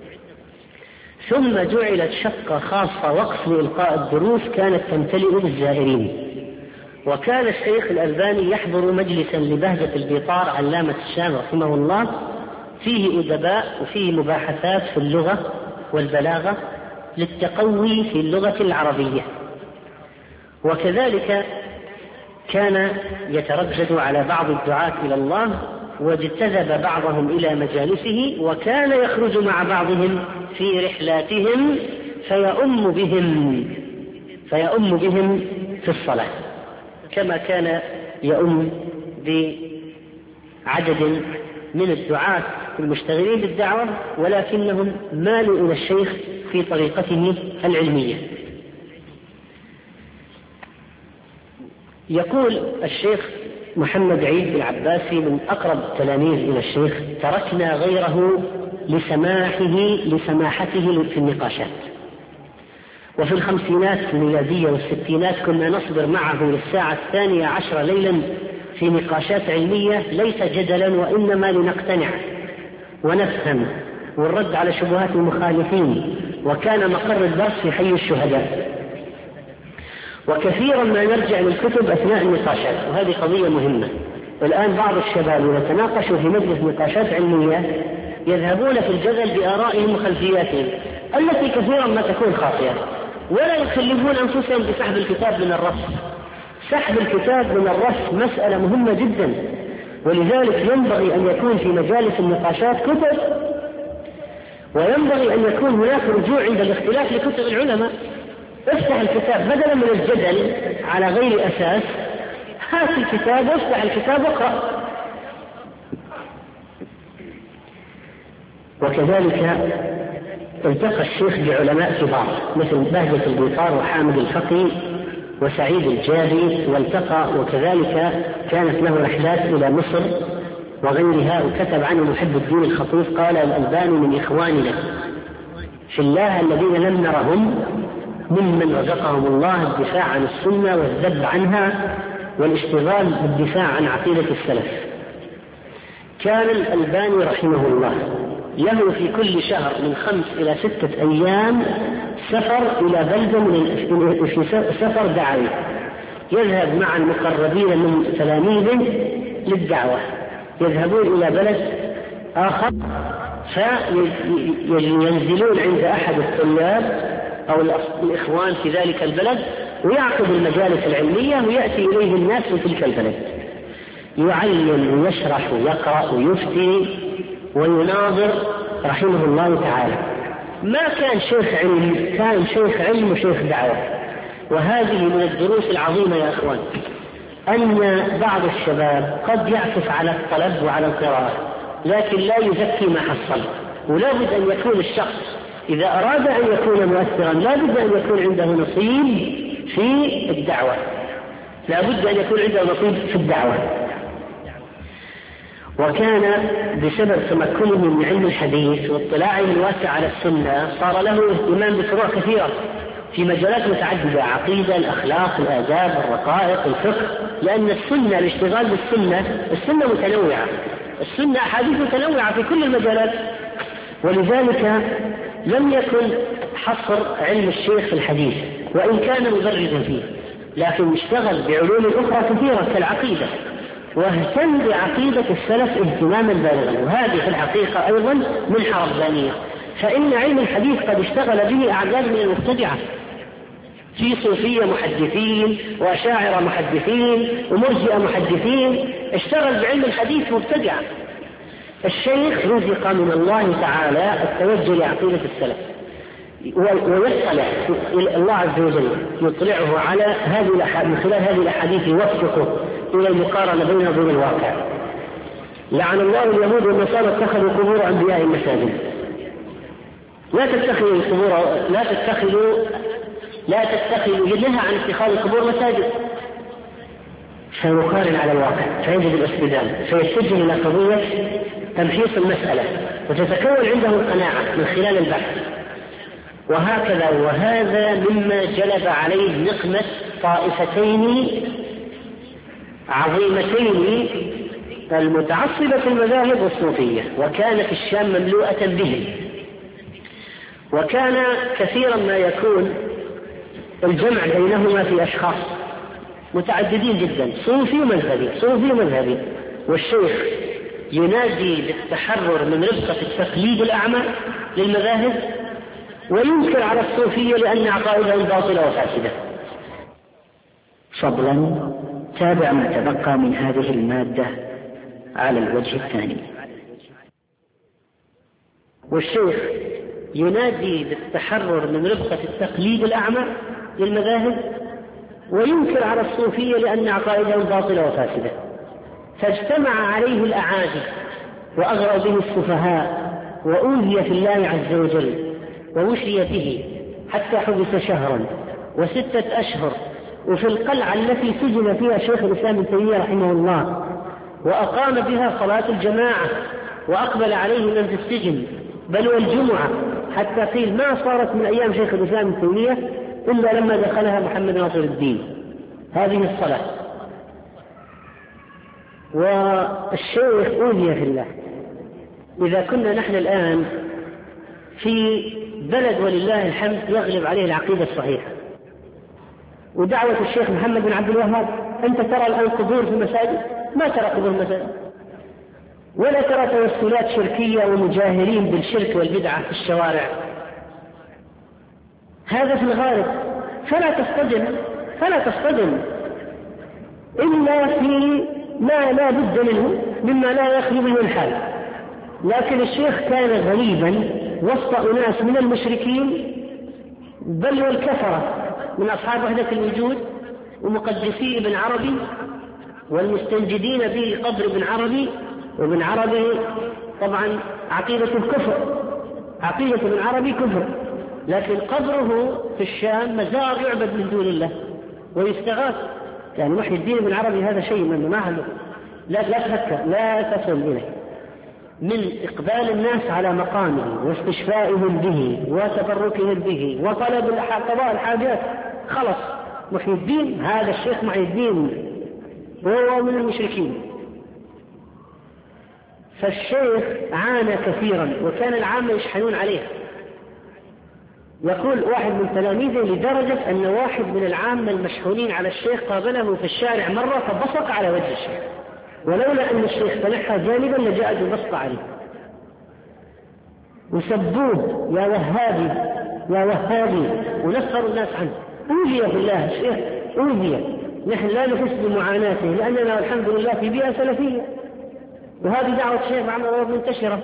ثم جعلت شقة خاصة وقف لإلقاء الدروس كانت تمتلئ بالزائرين. وكان الشيخ الألباني يحضر مجلسا لبهجة البيطار علامة الشام رحمه الله، فيه أدباء وفيه مباحثات في اللغة والبلاغة للتقوي في اللغة العربية. وكذلك كان يتردد على بعض الدعاة إلى الله، واجتذب بعضهم إلى مجالسه، وكان يخرج مع بعضهم في رحلاتهم فيؤم بهم فيؤم بهم في الصلاة، كما كان يؤم بعدد من الدعاة المشتغلين بالدعوة، ولكنهم مالوا إلى الشيخ في طريقته العلمية. يقول الشيخ محمد عيد العباسي من أقرب التلاميذ إلى الشيخ: تركنا غيره لسماحه لسماحته في النقاشات. وفي الخمسينات الميلادية والستينات كنا نصبر معه للساعة الثانية عشر ليلا في نقاشات علمية، ليس جدلا وإنما لنقتنع ونفهم والرد على شبهات المخالفين، وكان مقر الدرس في حي الشهداء. وكثيرا ما نرجع للكتب أثناء النقاشات، وهذه قضية مهمة. والآن بعض الشباب يتناقشوا في مجلس نقاشات علمية يذهبون في الجدل بآرائهم وخلفياتهم التي كثيرا ما تكون خاطئة، ولا يكلفون أنفسهم بسحب الكتاب من الرف. سحب الكتاب من الرف مسألة مهمة جدا، ولذلك ينبغي أن يكون في مجالس النقاشات كتب، وينبغي أن يكون هناك رجوع عند الاختلاف لكتب العلماء. افتح الكتاب بدلا من الجدل على غير أساس، هات الكتاب وافتح الكتاب واقرأ. وكذلك التقى الشيخ بعلماء كبار مثل بهجة البيطار وحامد الفقي وسعيد الجابي والتقى، وكذلك كانت له رحلات إلى مصر وغيرها، وكتب عنه محب الدين الخطيب قال: الألباني من إخواننا في الله الذين لم نرهم ممن رزقهم الله الدفاع عن السنة والذب عنها والاشتغال بالدفاع عن عقيدة السلف. كان الألباني رحمه الله له في كل شهر من خمس إلى ستة أيام سفر إلى بلدة من في سفر دعوي، يذهب مع المقربين من تلاميذه للدعوة، يذهبون إلى بلد آخر فينزلون عند أحد الطلاب أو الإخوان في ذلك البلد ويعقد المجالس العلمية ويأتي إليه الناس في تلك البلد، يعلم ويشرح ويقرأ ويفتي ويناظر رحمه الله تعالى. ما كان شيخ علم، كان شيخ علم وشيخ دعوة. وهذه من الدروس العظيمة يا أخوان، أن بعض الشباب قد يعكف على الطلب وعلى القراءة لكن لا يزكي ما حصل، ولا بد أن يكون الشخص إذا أراد أن يكون مؤثرا لا بد أن يكون عنده نصيب في الدعوة، لا بد أن يكون عنده نصيب في الدعوة. وكان بسبب تمكنه من علم الحديث واطلاعه الواسع على السنة صار له اهتمام بفروع كثيرة في مجالات متعددة: عقيدة، الأخلاق، الآداب، الرقائق، الفقه، لأن السنة الاشتغال بالسنة السنة متنوعة، السنة أحاديث متنوعة في كل المجالات، ولذلك لم يكن حصر علم الشيخ في الحديث وإن كان مبرزا فيه، لكن اشتغل بعلوم أخرى كثيرة كالعقيدة، واهتم بعقيدة السلف اهتماما بالغا، وهذه في الحقيقة أيضا منحة ربانية، فإن علم الحديث قد اشتغل به أعداد من المبتدعة، في صوفية محدثين وأشاعرة محدثين ومرجئة محدثين، اشتغل بعلم الحديث مبتدع. الشيخ رزق من الله تعالى التوجه لعقيدة السلف ويطلع الله عز وجل يطلعه على هذه الأحاديث، من خلال هذه الأحاديث يوفقه إلى المقارنة بينه وبين الواقع. لعن الله اليهود والنصارى اتخذوا قبور أنبياء مساجد. لا تتخذوا القبور لا تتخذوا لا تتخذوا ينهى عن اتخاذ القبور مساجد، فيقارن على الواقع فيجد الاستدلال، فيتجه إلى قضية تمحيص المسألة وتتكون عنده القناعة من خلال البحث، وهكذا. وهذا مما جلب عليه نقمة طائفتين عظيمتين، المتعصبة في المذاهب والصوفية، وكانت الشام مملوءة بهم. وكان كثيرا ما يكون الجمع بينهما في أشخاص متعددين جدا، صوفي ومذهبي صوفي ومذهبي، والشيخ ينادي بالتحرر من ربقة التقليد الأعمى للمذاهب وينكر على الصوفية لأن عقائدهم باطلة وفاسدة. فضلا تابع ما تبقى من هذه المادة على الوجه الثاني. والشيخ ينادي بالتحرر من ربقة التقليد الأعمى للمذاهب وينكر على الصوفية لأن عقائدهم باطلة وفاسدة، فاجتمع عليه الأعاجم وأغرى به السفهاء وأوذي في الله عز وجل ووشي به حتى حبس شهرا وستة أشهر، وفي القلعة التي سجن فيها شيخ الإسلام ابن تيمية رحمه الله وأقام بها صلاة الجماعة وأقبل عليه من في السجن بل والجمعة، حتى قيل ما صارت من أيام شيخ الإسلام ابن تيمية إلا لما دخلها محمد ناصر الدين هذه الصلاة. والشيخ أوذي في الله. إذا كنا نحن الآن في بلد ولله الحمد يغلب عليه العقيدة الصحيحة ودعوة الشيخ محمد بن عبد الوهاب، أنت ترى الآن قبور في المساجد؟ ما ترى قبور المساجد، ولا ترى توسلات شركية ومجاهرين بالشرك والبدعة في الشوارع. هذا في الغالب، فلا تصطدم فلا تصطدم إلا في ما لا بد منه مما لا يخلو منه الحال. لكن الشيخ كان غريبا وسط أناس من المشركين بل والكفرة من أصحاب وحدة الوجود ومقدسي ابن عربي والمستنجدين به قبر ابن عربي، وابن عربي طبعا عقيدة الكفر، عقيدة ابن عربي كفر، لكن قبره في الشام مزار يعبد من دون الله ويستغاث. يعني محي الدين ابن عربي هذا شيء من ما لا لا تفكر، لا تصل إليه، من إقبال الناس على مقامه واستشفائهم به وتبركهم به وطلب قضاء الحاجات. خلص محي الدين، هذا الشيخ محي الدين وهو من المشركين. فالشيخ عانى كثيرا وكان العامة يشحنون عليه. يقول واحد من تلاميذه لدرجة أن واحد من العامة المشحونين على الشيخ قابله في الشارع مرة فبصق على وجه الشيخ، ولولا أن الشيخ تنحى جانبا لجاءت البصق عليه وسبوه يا وهابي يا وهابي ونفروا الناس عنه. أوذي بالله الشيخ أوذي، نحن لا نحس بمعاناته لأننا الحمد لله في بيئة سلفية، وهذه دعوة الشيخ محمد رضي منتشرة.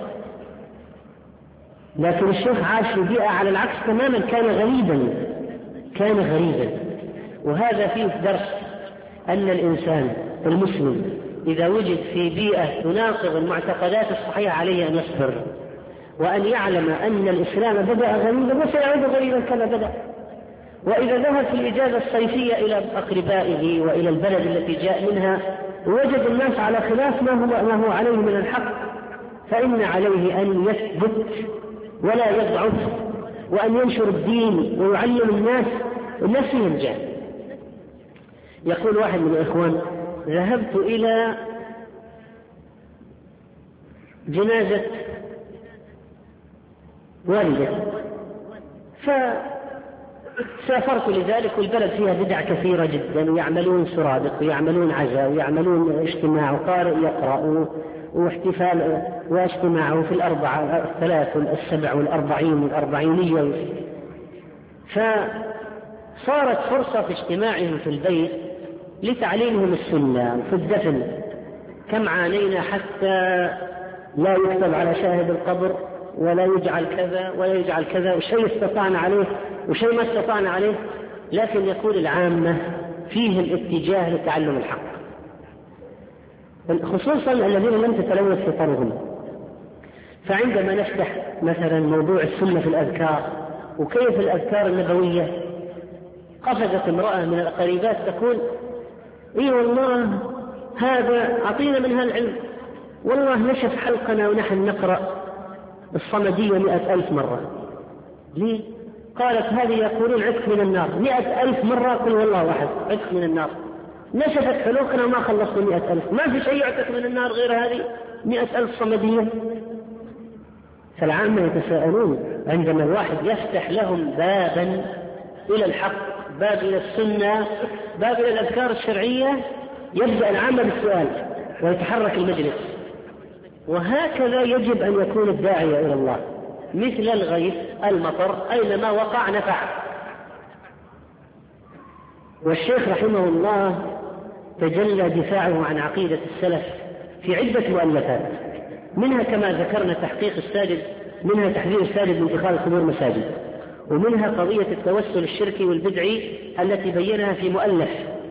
لكن الشيخ عاش في بيئة على العكس تماما، كان غريبا كان غريبا وهذا فيه درس أن الإنسان المسلم إذا وجد في بيئة تناقض المعتقدات الصحيحة عليه أن يصبر، وأن يعلم أن الإسلام بدأ غريبا وسيعود غريبا كما بدأ. وإذا ذهب في الإجازة الصيفية إلى أقربائه وإلى البلد التي جاء منها ووجد الناس على خلاف ما هو, ما هو عليه من الحق، فإن عليه أن يثبت ولا يضعف، وأن ينشر الدين ويعلم الناس الناس ينجح. يقول واحد من الإخوان: ذهبت إلى جنازة والده فسافرت لذلك، والبلد فيها بدع كثيرة جدا، ويعملون سرادق ويعملون عزاء ويعملون اجتماع وقارئ يقرأ واحتفال واجتماعه في الأربعة الثلاث والسبع والأربعين والأربعينية. فصارت فرصة في اجتماعهم في البيت لتعليمهم السنة في الدفن. كم عانينا حتى لا يكتب على شاهد القبر ولا يجعل كذا ولا يجعل كذا، وشيء استطعنا عليه وشيء ما استطعنا عليه. لكن يقول العامة فيه الاتجاه لتعلم الحق، خصوصا الذين لم تتلوث فطرهم. فعندما نفتح مثلا موضوع السنة في الأذكار وكيف الأذكار النبوية، قفزت امرأة من القريبات تقول: اي والله هذا أعطينا منها العلم، والله نشف حلقنا ونحن نقرأ الصمدية مئة ألف مرة. ليه؟ قالت: هذه يقولون عتق من النار، مئة ألف مرة قل والله واحد عتق من النار، نشفت حلوقنا وما خلصنا مئة ألف، ما في شيء يعتق من النار غير هذه مئة ألف صمدية. فالعامة يتساءلون عندما الواحد يفتح لهم بابا إلى الحق، باب إلى السنة، باب إلى الأذكار الشرعية، يبدأ العامة بالسؤال ويتحرك المجلس. وهكذا يجب أن يكون الداعية إلى الله، مثل الغيث المطر أينما وقع نفع. والشيخ رحمه الله تجلى دفاعه عن عقيدة السلف في عدة مؤلفات، منها كما ذكرنا تحقيق الساجد، منها تحذير الساجد من اتخاذ القبور مساجد، ومنها قضية التوسل الشركي والبدعي التي بينها في مؤلف،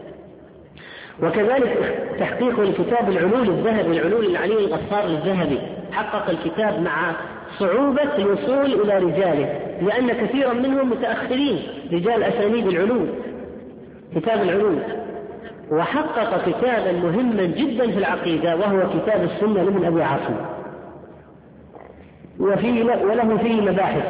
وكذلك تحقيق لكتاب العلول الذهبي، العلول العلي الغفار للذهبي، حقق الكتاب مع صعوبة الوصول إلى رجاله لأن كثيرا منهم متأخرين، رجال أسانيد العلول، كتاب العلول. وحقق كتابا مهما جدا في العقيدة وهو كتاب السنة لابن أبي عاصم، وفيه وله فيه مباحث.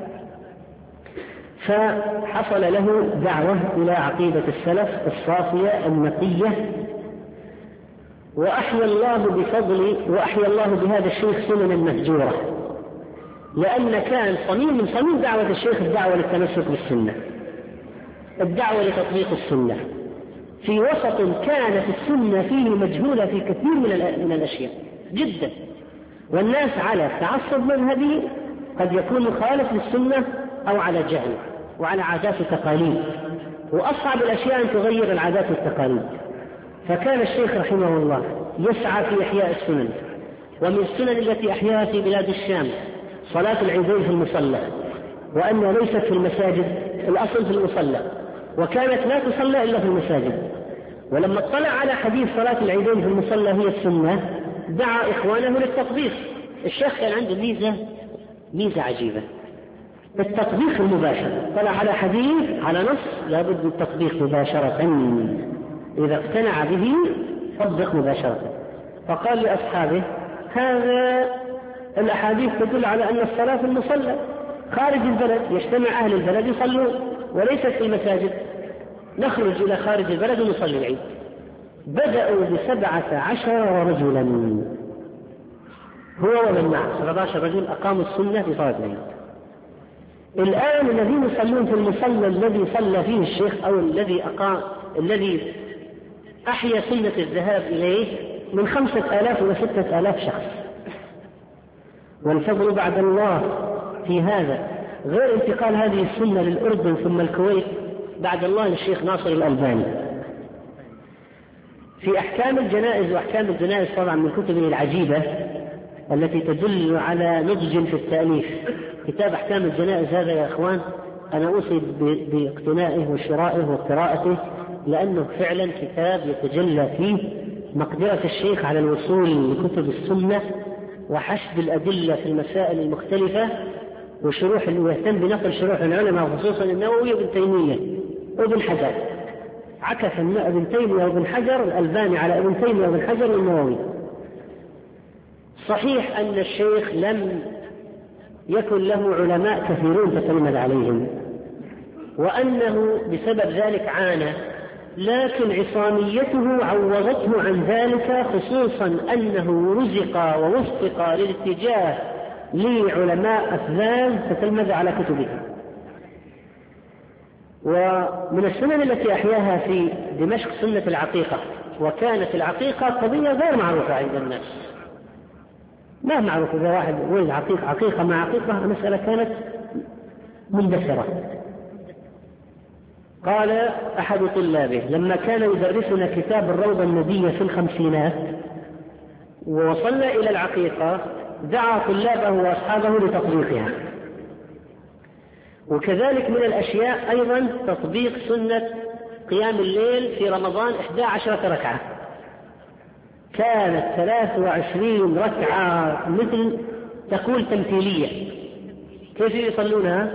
فحصل له دعوة إلى عقيدة السلف الصافية النقية، وأحيا الله بفضل وأحيا الله بهذا الشيخ سننا مهجورة، لأن كان صميم من صميم دعوة الشيخ الدعوة للتمسك بالسنة، الدعوة لتطبيق السنة في وسط كانت السنة فيه مجهولة في كثير من الأشياء جدا، والناس على تعصب مذهبي قد يكون مخالف للسنة أو على جهل وعلى عادات وتقاليد، وأصعب الأشياء أن تغير العادات والتقاليد. فكان الشيخ رحمه الله يسعى في إحياء السنن، ومن السنن التي أحياها في بلاد الشام صلاة العيدين في المصلى، وأنها ليست في المساجد، الأصل في المصلى، وكانت لا تصلى إلا في المساجد. ولما اطلع على حديث صلاة العيدين في المصلى هي السنة دعا إخوانه للتطبيق، الشيخ كان عنده ميزة ميزة عجيبة، التطبيق المباشر. طلع على حديث على نص لابد من التطبيق مباشرة، إذا اقتنع به طبق مباشرة. فقال لأصحابه هذا الأحاديث تدل على أن الصلاة في المصلى خارج البلد، يجتمع أهل البلد يصلون وليست في المساجد، نخرج إلى خارج البلد ونصلي العيد. بدأوا بسبعة عشر رجلا، هو ومن معه سبعة عشر رجل أقاموا السنة في صلاة العيد. الآن الذين يصلون في المصلى الذي صلى فيه الشيخ أو الذي أقام الذي أحيا سنة الذهاب إليه من خمسة آلاف إلى ستة آلاف شخص. والفضل بعد الله في هذا غير انتقال هذه السنة للأردن ثم الكويت، بعد الله للشيخ ناصر الألباني في أحكام الجنائز. وأحكام الجنائز طبعا من كتبه العجيبة التي تدل على نضج في التأليف. كتاب أحكام الجنائز هذا يا أخوان أنا أوصي باقتنائه وشرائه وقراءته، لأنه فعلا كتاب يتجلى فيه مقدرة الشيخ على الوصول لكتب السنة وحشد الأدلة في المسائل المختلفة، وشروح ويهتم بنقل شروح العلماء خصوصا النووي وابن تيمية وابن حجر. عكف ابن تيمية وابن حجر الألباني على ابن تيمية وابن حجر والنووي. صحيح أن الشيخ لم يكن له علماء كثيرون تتلمذ عليهم، وأنه بسبب ذلك عانى، لكن عصاميته عوضته عن ذلك، خصوصا أنه رزق ووفق للاتجاه لعلماء أفذاذ تتلمذ على كتبه. ومن السنن التي أحياها في دمشق سنة العقيقة، وكانت العقيقة قضية غير معروفة عند الناس، ما معروف إذا واحد ولد عقيقة عقيقة مع عقيقة، مسألة كانت مندثرة. قال أحد طلابه لما كان يدرسنا كتاب الروضة النبية في الخمسينات ووصلنا إلى العقيقة دعا طلابه وأصحابه لتطبيقها. وكذلك من الأشياء أيضا تطبيق سنة قيام الليل في رمضان إحدى عشرة ركعة، كانت ثلاث وعشرين ركعة مثل تقول تمثيلية. كيف يصلونها؟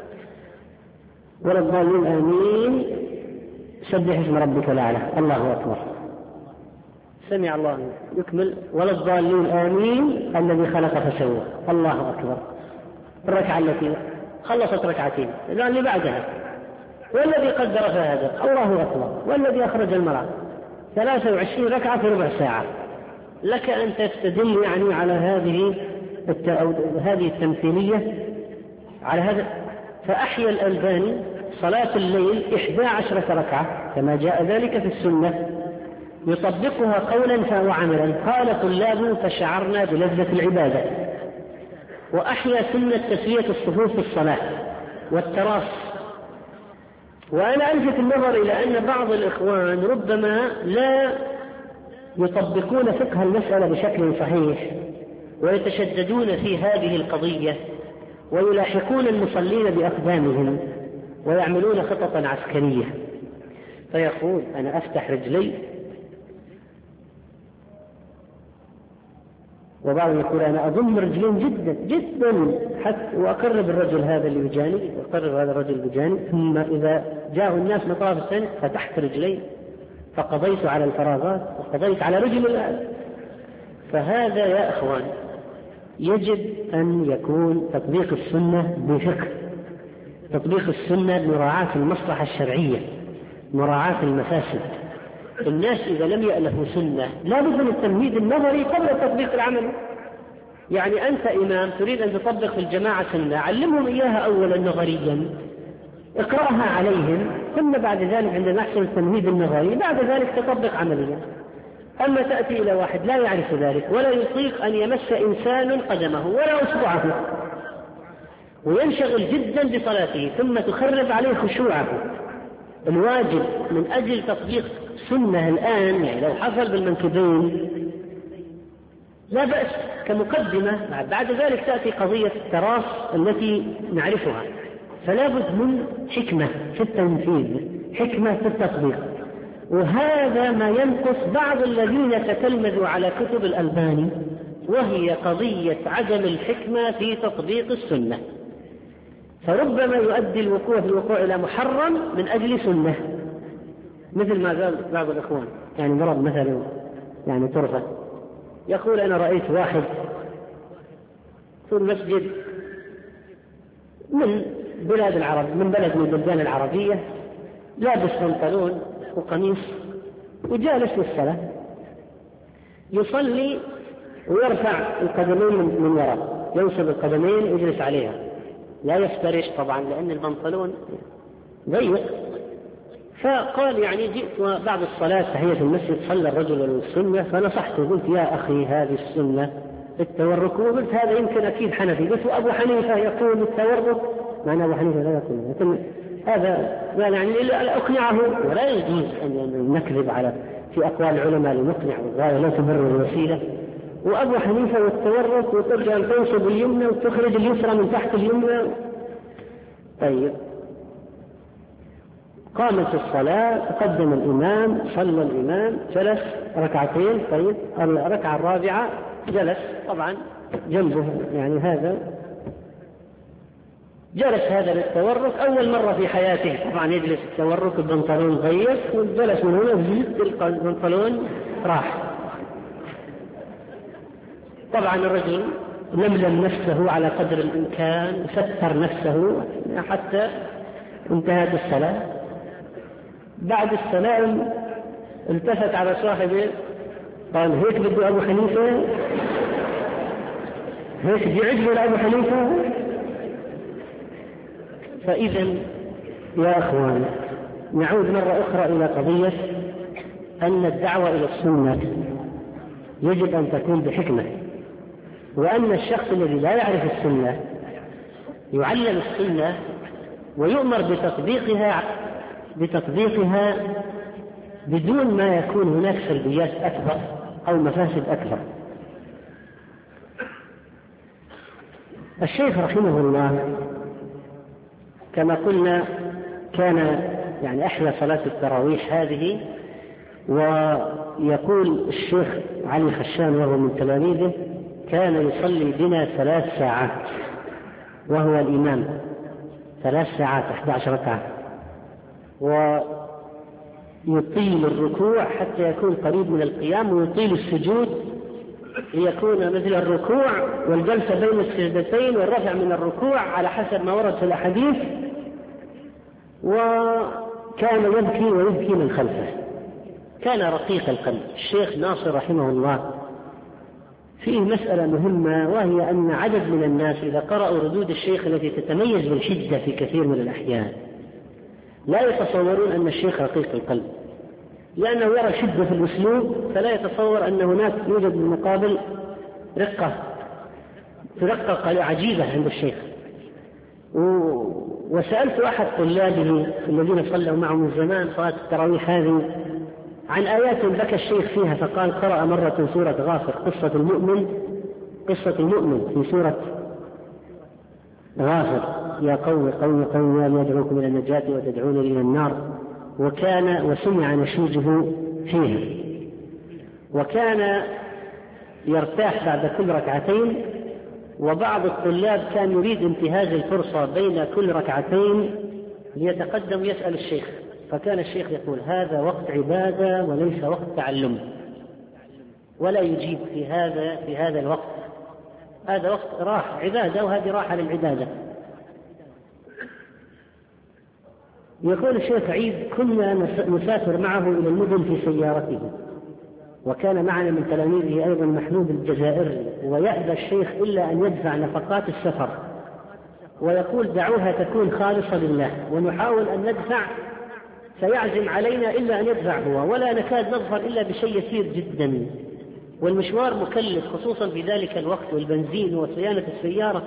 ولا الضالين آمين، سبح اسم ربك الأعلى، الله أكبر، سمع الله يكمل، ولا الضالين آمين الذي خلق فسوى، الله أكبر. الركعة التي خلصت ركعتين، الآن اللي بعدها والذي قدر فهذا، الله أكبر، والذي أخرج المرأة، ثلاثة وعشرين ركعة في ربع ساعة. لك أن تستدل يعني على هذه هذه التمثيلية على هذا. فأحيا الألباني صلاة الليل إحدى عشرة ركعة كما جاء ذلك في السنة، يطبقها قولا وعملا. قال طلاب فشعرنا بلذة العبادة. وأحيا سنة تسوية الصفوف في الصلاة والتراص. وأنا ألفت النظر إلى أن بعض الإخوان ربما لا يطبقون فقه المسألة بشكل صحيح، ويتشددون في هذه القضية، ويلاحقون المصلين بأقدامهم، ويعملون خططا عسكرية. فيقول أنا أفتح رجلي، وبعض يقول أنا أضم رجلين جدا جدا حتى وأقرب الرجل هذا اللي بجانب، وأقرب هذا الرجل بجانب، ثم إذا جاءوا الناس مطاف الثاني فتحت رجلي فقضيت على الفراغات وقضيت على رجل الآن. فهذا يا أخوان يجب أن يكون تطبيق السنة بفقه، تطبيق السنة بمراعاة المصلحة الشرعية، مراعاة المفاسد. الناس إذا لم يألفوا سنة لا بد من التمهيد النظري قبل التطبيق العملي. يعني أنت إمام تريد أن تطبق في الجماعة سنة، علمهم إياها أولا نظريا، اقرأها عليهم، ثم بعد ذلك عندما نحصل التمهيد النظري بعد ذلك تطبق عمليا. أما تأتي إلى واحد لا يعرف ذلك ولا يطيق أن يمس إنسان قدمه ولا أصبعه، وينشغل جدا بصلاته، ثم تخرب عليه خشوعه. الواجب من أجل تطبيق سنة الآن يعني لو حصل بالمنكبين لا بأس كمقدمة، بعد ذلك تأتي قضية التراص التي نعرفها. فلا بد من حكمة في التنفيذ، حكمة في التطبيق. وهذا ما ينقص بعض الذين تتلمذوا على كتب الألباني وهي قضية عدم الحكمة في تطبيق السنة، فربما يؤدي الوقوع في الوقوع إلى محرم من أجل سنة، مثل ما قال بعض الإخوان، يعني ضرب مثلا يعني طرفة، يقول أنا رأيت واحد في المسجد من بلاد العرب، من بلد من البلدان العربية، لابس بنطلون وقميص وجالس للصلاة يصلي ويرفع القدمين من وراء، ينصب القدمين ويجلس عليها، لا يفترش طبعا لأن البنطلون ضيق. فقال يعني جئت بعد الصلاة تحية المسجد صلى الرجل السنة، فنصحته قلت يا أخي هذه السنة التورك، وقلت هذا يمكن أكيد حنفي، قلت أبو حنيفة يقول التورك، معنى أبو حنيفة لا يقول، لكن هذا يعني أقنعه، ولا يجوز أن نكذب على في أقوال العلماء لنقنع، والغاية لا تبرر الوسيلة. وأبو حنيفة والتورك وترجع أن تنصب اليمنى وتخرج اليسرى من تحت اليمنى. طيب قامت الصلاة، تقدم الإمام، صلى الإمام، جلس ركعتين، طيب الركعة الرابعة جلس طبعا جنبه يعني هذا، جلس هذا للتورك أول مرة في حياته، طبعا يجلس التورك البنطلون ضيق، وجلس من هنا زيد البنطلون راح. طبعا الرجل لملم نفسه على قدر الإمكان، ستر نفسه حتى انتهت الصلاة. بعد السلام التفت على صاحبه قال هيك بده أبو حنيفة، هيك بيعجبه لأبو حنيفة. فإذا يا أخوان نعود مرة أخرى إلى قضية أن الدعوة إلى السنة يجب أن تكون بحكمة، وأن الشخص الذي لا يعرف السنة يعلم السنة ويؤمر بتطبيقها بتطبيقها بدون ما يكون هناك سلبيات أكبر أو مفاسد أكبر. الشيخ رحمه الله كما قلنا كان يعني أحلى صلاة التراويح هذه، ويقول الشيخ علي خشان وهو من تلاميذه كان يصلي بنا ثلاث ساعات وهو الإمام، ثلاث ساعات أحد عشر ركعة، ويطيل الركوع حتى يكون قريب من القيام، ويطيل السجود ليكون مثل الركوع والجلسة بين السجدتين والرفع من الركوع على حسب ما ورد في الأحاديث. وكان يبكي ويبكي من خلفه، كان رقيق القلب. الشيخ ناصر رحمه الله فيه مسألة مهمة، وهي أن عدد من الناس إذا قرأوا ردود الشيخ التي تتميز بالحدة في كثير من الأحيان لا يتصورون أن الشيخ رقيق القلب، لأنه يرى شدة في الأسلوب فلا يتصور أن هناك يوجد بالمقابل رقة رقة عجيبة عند الشيخ. وسألت أحد طلابه الذين صلوا معه من زمان صلاة التراويح هذه عن آيات بكى الشيخ فيها، فقال قرأ مرة سورة غافر، قصة المؤمن قصة المؤمن في سورة غافر، يا قوم قوم قوم يا يدعوكم إلى النجاة وتدعون إلى النار، وكان وسمع نشوجه فيها، وكان يرتاح بعد كل ركعتين. وبعض الطلاب كان يريد انتهاز الفرصة بين كل ركعتين ليتقدم يسأل الشيخ، فكان الشيخ يقول هذا وقت عبادة وليس وقت تعلم، ولا يجيب في هذا في هذا الوقت، هذا وقت راحة عبادة وهذه راحة للعبادة. يقول الشيخ عيد كنا نسافر معه إلى المدن في سيارته، وكان معنا من تلاميذه أيضا محمود الجزائري، ويأبى الشيخ إلا أن يدفع نفقات السفر، ويقول دعوها تكون خالصة لله، ونحاول أن ندفع فيعزم علينا إلا أن يدفع هو، ولا نكاد نظفر إلا بشيء يسير جدا، والمشوار مكلف خصوصا في ذلك الوقت، والبنزين وصيانة السيارة.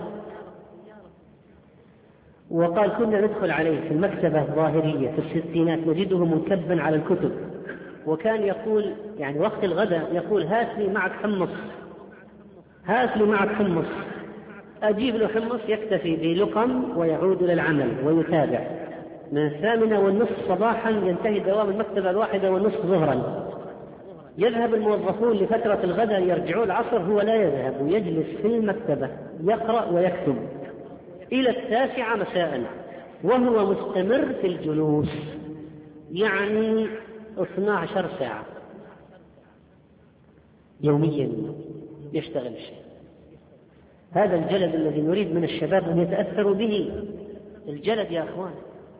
وقال كنا ندخل عليه في المكتبة الظاهرية في الستينات نجده منكبا على الكتب، وكان يقول يعني وقت الغداء يقول هات لي معك حمص، هات لي معك حمص، أجيب له حمص يكتفي بلقم ويعود إلى العمل ويتابع. من الثامنة والنصف صباحا ينتهي دوام المكتبة الواحدة والنصف ظهرا، يذهب الموظفون لفترة الغداء يرجعون العصر، هو لا يذهب ويجلس في المكتبة يقرأ ويكتب إلى التاسعة مساء، وهو مستمر في الجلوس، يعني اثنتا عشرة ساعة يوميا يشتغل الشيء. هذا الجلد الذي نريد من الشباب أن يتأثروا به، الجلد يا أخوان.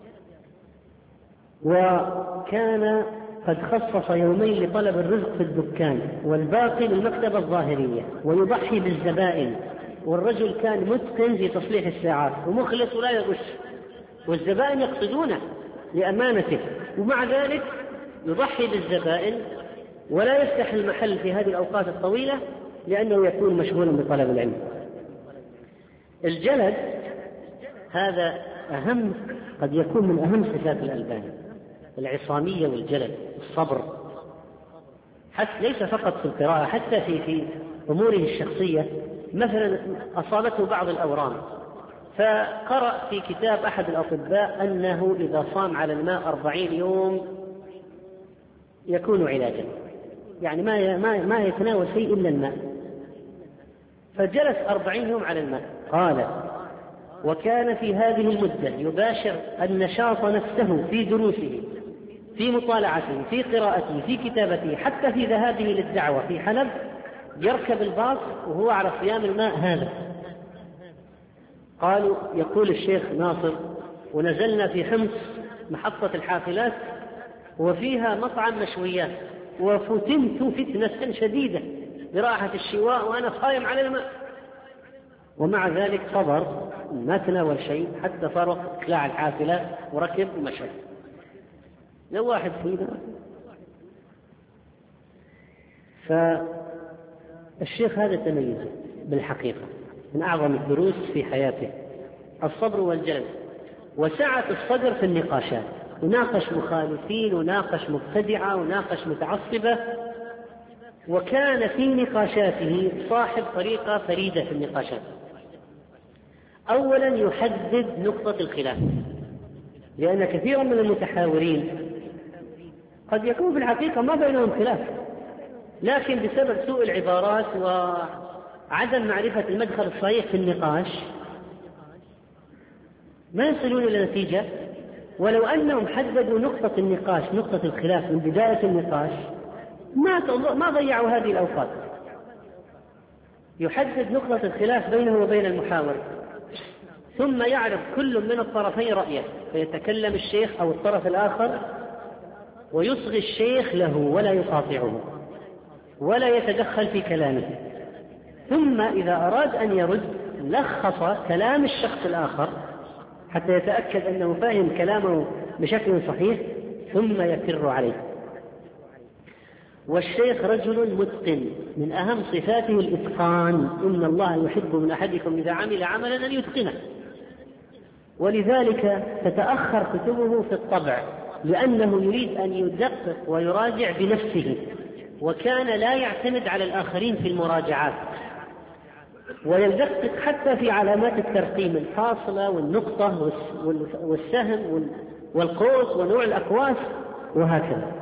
وكان قد خصص يومين لطلب الرزق في الدكان والباقي للمكتبة الظاهرية، ويضحي بالزبائن، والرجل كان متقن في تصليح الساعات ومخلص ولا يغش، والزبائن يقصدونه لأمانته، ومع ذلك يضحي بالزبائن ولا يفتح المحل في هذه الأوقات الطويلة لأنه يكون مشغولا بطلب العلم. الجلد هذا أهم، قد يكون من أهم صفات الألباني، العصامية والجلد، الصبر، حتى ليس فقط في القراءة، حتى في في أموره الشخصية. مثلا أصابته بعض الأورام، فقرأ في كتاب أحد الأطباء أنه إذا صام على الماء أربعين يوم يكون علاجا، يعني ما ما ما يتناول شيء إلا الماء، فجلس أربعين يوم على الماء. قال: وكان في هذه المدة يباشر النشاط نفسه في دروسه، في مطالعته، في قراءته، في كتابته، حتى في ذهابه للدعوة في حلب يركب الباص وهو على صيام الماء هذا. قالوا، يقول الشيخ ناصر: ونزلنا في حمص محطة الحافلات وفيها مطعم مشويات، وفتنت فتنة شديدة برائحة الشواء وأنا صايم على الماء، ومع ذلك صبر ما تناول شيء حتى فرق إقلاع الحافلة وركب ومشى. لو واحد فينا. فالشيخ هذا تميز بالحقيقة، من أعظم الدروس في حياته الصبر والجلد، وسعة الصدر في النقاشات، وناقش مخالفين وناقش مبتدعة وناقش متعصبة، وكان في نقاشاته صاحب طريقة فريدة في النقاشات. أولا يحدد نقطة الخلاف، لأن كثيرا من المتحاورين قد يكون في الحقيقة ما بينهم خلاف، لكن بسبب سوء العبارات وعدم معرفة المدخل الصحيح في النقاش ما يصلون إلى نتيجة. ولو أنهم حددوا نقطة النقاش، نقطة الخلاف من بداية النقاش، ما ما ضيعوا هذه الأوقات. يحدد نقطة الخلاف بينه وبين المحاور، ثم يعرض كل من الطرفين رأيه، فيتكلم الشيخ أو الطرف الآخر ويصغي الشيخ له ولا يقاطعه ولا يتدخل في كلامه، ثم إذا أراد أن يرد لخص كلام الشخص الآخر حتى يتأكد أنه فاهم كلامه بشكل صحيح، ثم يكر عليه. والشيخ رجل متقن، من أهم صفاته الإتقان، إن الله يحب من أحدكم إذا عمل عملا أن يتقنه، ولذلك تتأخر كتبه في الطبع لأنه يريد أن يدقق ويراجع بنفسه، وكان لا يعتمد على الآخرين في المراجعات، ويدقق حتى في علامات الترقيم، الفاصلة والنقطة والسهم والقوس ونوع الأقواس وهكذا.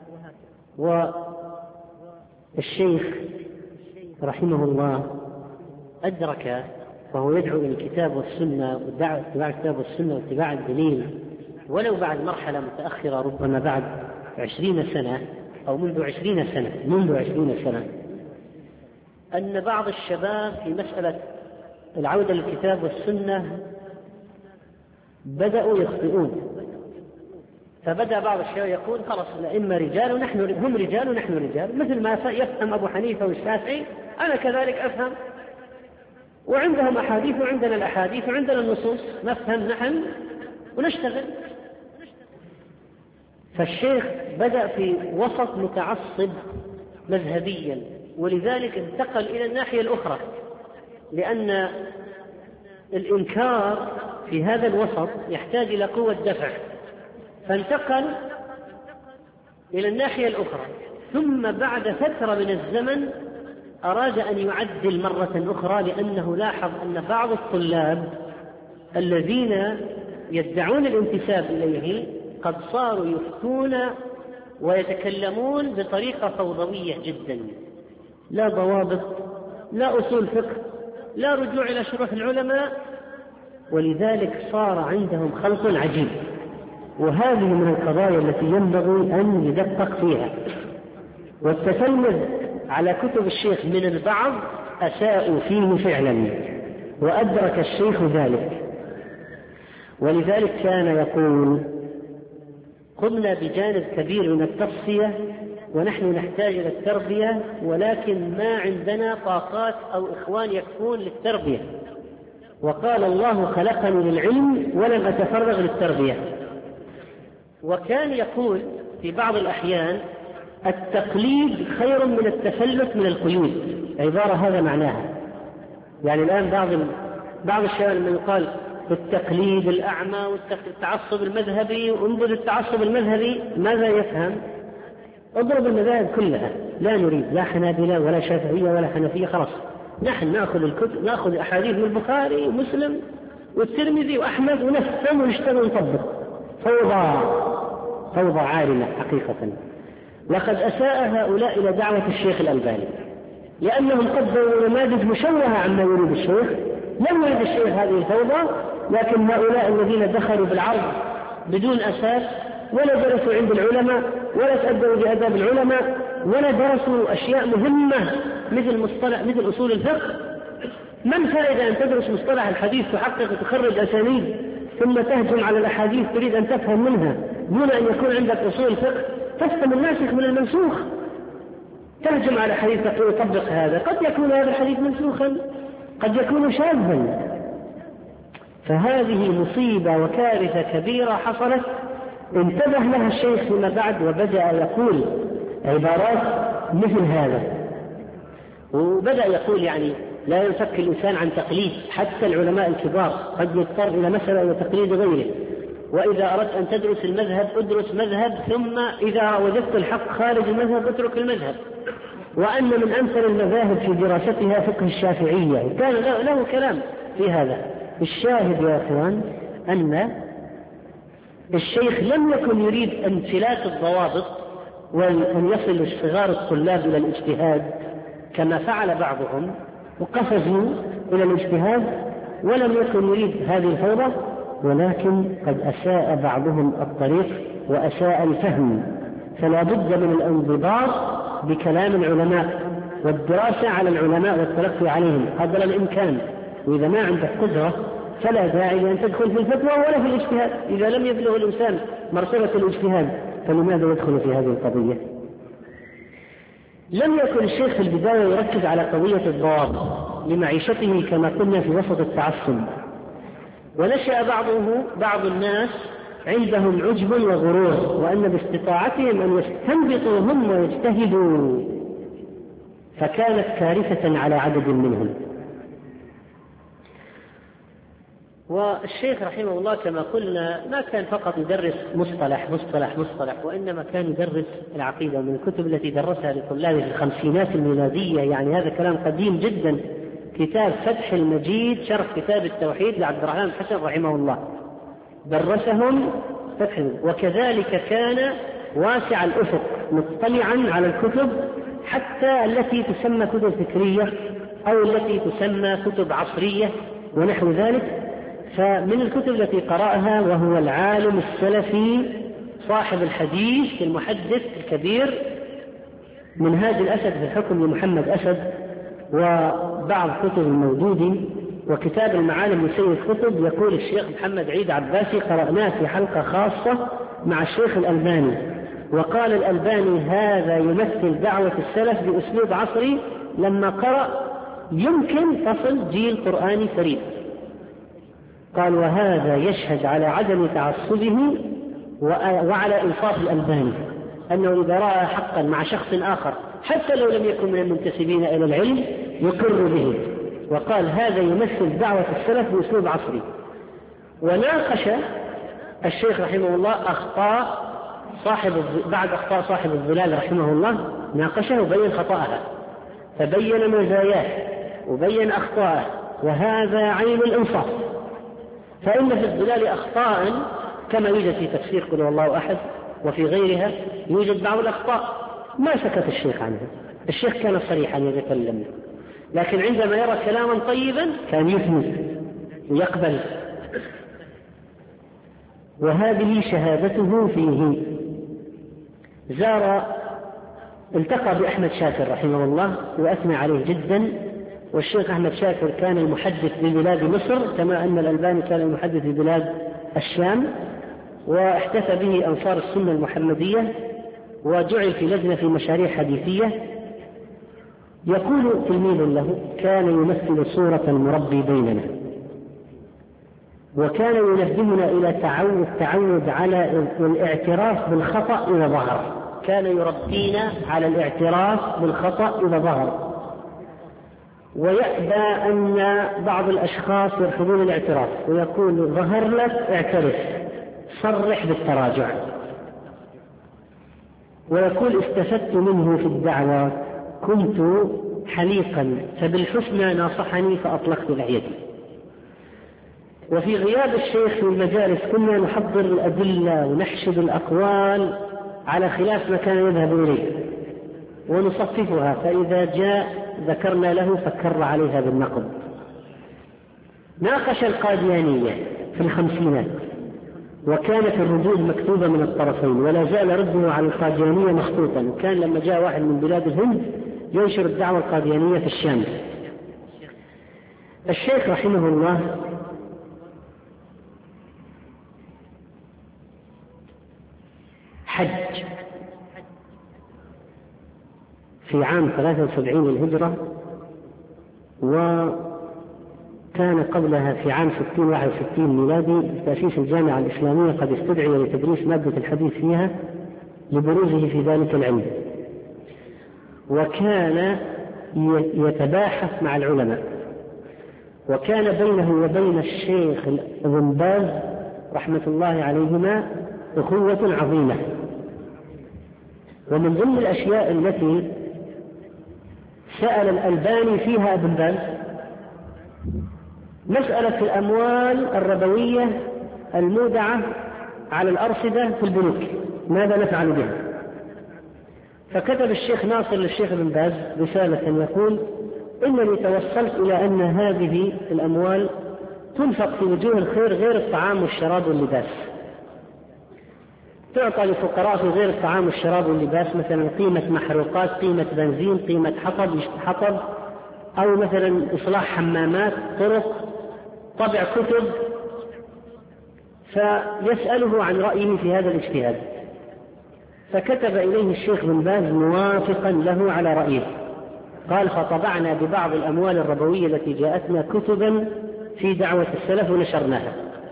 والشيخ رحمه الله أدرك، وهو يدعو إلى الكتاب والسنة واتباع الكتاب والسنة واتباع الدليل، ولو بعد مرحلة متأخرة، ربما بعد عشرين سنة أو منذ عشرين سنة منذ عشرين سنة أن بعض الشباب في مسألة العودة للكتاب والسنة بدأوا يخطئون، فبدأ بعض الشباب يقول: خلاص الأئمة رجال ونحن هم رجال ونحن رجال، مثل ما يفهم أبو حنيفة والشافعي أنا كذلك أفهم، وعندهم أحاديث وعندنا الأحاديث وعندنا النصوص، نفهم نحن ونشتغل. فالشيخ بدأ في وسط متعصب مذهبيا، ولذلك انتقل إلى الناحية الأخرى، لأن الإنكار في هذا الوسط يحتاج إلى قوة دفع، فانتقل إلى الناحية الأخرى. ثم بعد فترة من الزمن أراد أن يعدل مرة أخرى، لأنه لاحظ أن بعض الطلاب الذين يدعون الانتساب إليه قد صاروا يفتون ويتكلمون بطريقة فوضوية جدا، لا ضوابط، لا أصول فقه، لا رجوع إلى شروح العلماء، ولذلك صار عندهم خلط عجيب. وهذه من القضايا التي ينبغي أن يدقق فيها. والتسلل على كتب الشيخ من البعض أساءوا فيه فعلا، وأدرك الشيخ ذلك، ولذلك كان يقول: قمنا بجانب كبير من التصفية ونحن نحتاج إلى التربية، ولكن ما عندنا طاقات أو إخوان يكفون للتربية، وقال: الله خلقني للعلم ولم أتفرغ للتربية. وكان يقول في بعض الأحيان: التقليد خير من التفلت من القيود. عبارة هذا معناها. يعني الآن بعض بعض الشباب لما يقال التقليد الأعمى والتعصب المذهبي وانبذ التعصب المذهبي، ماذا يفهم؟ اضرب المذاهب كلها، لا نريد لا حنابلة ولا شافعية ولا حنفية، خلاص نحن نأخذ الكتب، نأخذ أحاديث من البخاري ومسلم والترمذي وأحمد ونفهم ونشتغل ونطبق. فوضى فوضى عارمة حقيقة. لقد أساء هؤلاء إلى دعوة الشيخ الألباني، لأنهم قدموا نماذج مشوهة عما يريد الشيخ. لم يريد الشيخ هذه الفوضى، لكن هؤلاء الذين دخلوا بالعرض بدون أساس، ولا درسوا عند العلماء، ولا تأدبوا بآداب العلماء، ولا درسوا أشياء مهمة مثل مصطلح مثل أصول الفقه. من فائدة أن تدرس مصطلح الحديث تحقق وتخرج أسانيد ثم تهجم على الأحاديث تريد أن تفهم منها دون أن يكون عندك أصول فقه؟ تفهم الناسخ من المنسوخ، تهجم على حديث تقول طبق هذا، قد يكون هذا الحديث منسوخا، قد يكون شاذا. فهذه مصيبة وكارثة كبيرة حصلت، انتبه لها الشيخ فيما بعد وبدأ يقول عبارات مثل هذا، وبدأ يقول يعني لا ينفك الإنسان عن تقليد حتى العلماء الكبار، قد يضطر إلى مسألة وتقليد غيره. وإذا أردت أن تدرس المذهب ادرس مذهب، ثم إذا وجدت الحق خارج المذهب اترك المذهب. وأن من أمثل المذاهب في دراستها فقه الشافعية، كان له كلام في هذا. الشاهد يا أخوان أن الشيخ لم يكن يريد انفلات الضوابط وأن يصل صغار الطلاب إلى الاجتهاد كما فعل بعضهم وقفزوا إلى الاجتهاد، ولم يكن يريد هذه الفوضى، ولكن قد أساء بعضهم الطريق وأساء الفهم. فلا بد من الانضباط بكلام العلماء والدراسة على العلماء والتلقي عليهم قدر الإمكان. وإذا ما عندك قدرة فلا داعي أن تدخل في الفتوى ولا في الاجتهاد. إذا لم يبلغ الإنسان مرتبة الاجتهاد فلماذا يدخل في هذه القضية؟ لم يكن الشيخ في البداية يركز على قضية الضوابط لمعيشته كما قلنا في وسط التعصب، ونشأ بعضه بعض الناس عندهم عجب وغرور، وأن باستطاعتهم أن يستنبطوا هم ويجتهدوا، فكانت كارثة على عدد منهم. والشيخ رحمه الله كما قلنا ما كان فقط يدرس مصطلح مصطلح مصطلح، وإنما كان يدرس العقيدة من الكتب التي درسها لطلابه في الخمسينات الميلادية. يعني هذا كلام قديم جدا. كتاب فتح المجيد شرح كتاب التوحيد لعبد الرحمن حسن رحمه الله درسهم فتح. وكذلك كان واسع الأفق مطلعا على الكتب حتى التي تسمى كتب فكرية أو التي تسمى كتب عصرية ونحو ذلك. فمن الكتب التي قرأها وهو العالم السلفي صاحب الحديث المحدث الكبير منهاج الأسد في الحكم لمحمد أسد، وبعض كتب الموجود، وكتاب المعالم لسيد كتب. يقول الشيخ محمد عيد عباسي قرأناه في حلقة خاصة مع الشيخ الألباني، وقال الألباني هذا يمثل دعوة السلف بأسلوب عصري. لما قرأ يمكن تصل جيل قرآني فريد. قال وهذا يشهد على عدم تعصبه وعلى إنصاف الألباني، أنه إذا رأى حقا مع شخص آخر حتى لو لم يكن من المنتسبين إلى العلم يقر به. وقال هذا يمثل دعوة السلف بأسلوب عصري. وناقش الشيخ رحمه الله أخطاء صاحب بعد أخطاء صاحب الظلال رحمه الله، ناقشه وبين خطأها، فبين مزاياه وبين أخطاءه، وهذا عين الإنصاف. فإن في الظلال أخطاء كما يوجد في تفسير قل هو الله أحد، وفي غيرها يوجد بعض الأخطاء ما سكت الشيخ عنها. الشيخ كان صريحا يتكلم، لكن عندما يرى كلاما طيبا كان يثني ويقبل، وهذه شهادته فيه. زار التقى بأحمد شاكر رحمه الله وأثنى عليه جدا، والشيخ أحمد شاكر كان المحدث ببلاد مصر كما أن الألباني كان المحدث ببلاد الشام، واحتفى به أنصار السنة المحمدية وجعل في لجنة في مشاريع حديثية. يقول تلميذ له: كان يمثل صورة المربي بيننا، وكان ينبهنا إلى تعود تعود على الاعتراف بالخطأ إذا ظهر. كان يربينا على الاعتراف بالخطأ إذا ظهر، ويأبى أن بعض الأشخاص يرفضون الاعتراف ويقول: ظهر لك اعترف، صرح بالتراجع. ويقول: استفدت منه في الدعوة، كنت حليقا فبالحسنى ناصحني فأطلقت لحيتي. وفي غياب الشيخ في المجالس كنا نحضر الأدلة ونحشد الأقوال على خلاف ما كان يذهب إليه ونصففها، فإذا جاء ذكرنا له فكر عليها بالنقد. ناقش القاديانية في الخمسينات، وكانت الردود مكتوبة من الطرفين، ولا زال رده على القاديانية مخطوطا. كان لما جاء واحد من بلاد الهند ينشر الدعوة القاديانية في الشام. الشيخ رحمه الله حج في عام ثلاثة وسبعين للهجرة، وكان قبلها في عام ستين واحد وستين ميلادي تأسيس الجامعة الإسلامية قد استدعي لتدريس مادة الحديث فيها لبروزه في ذلك العلم، وكان يتباحث مع العلماء، وكان بينه وبين الشيخ ابن باز رحمة الله عليهما أخوة عظيمة. ومن ضمن الأشياء التي سأل الألباني فيها ابن باز مسألة الأموال الربوية المودعة على الأرصدة في البنوك، ماذا نفعل بها؟ فكتب الشيخ ناصر للشيخ ابن باز رسالة يقول: إنني توصلت إلى أن هذه الأموال تنفق في وجوه الخير غير الطعام والشراب واللباس، تعطى لفقراء في غير الطعام والشراب واللباس، مثلا قيمة محروقات، قيمة بنزين، قيمة حطب حطب أو مثلا إصلاح حمامات، طرق، طبع كتب. فيسأله عن رأيه في هذا الاجتهاد، فكتب إليه الشيخ بن باز موافقا له على رأيه. قال: فطبعنا ببعض الأموال الربوية التي جاءتنا كتبا في دعوة السلف ونشرناها.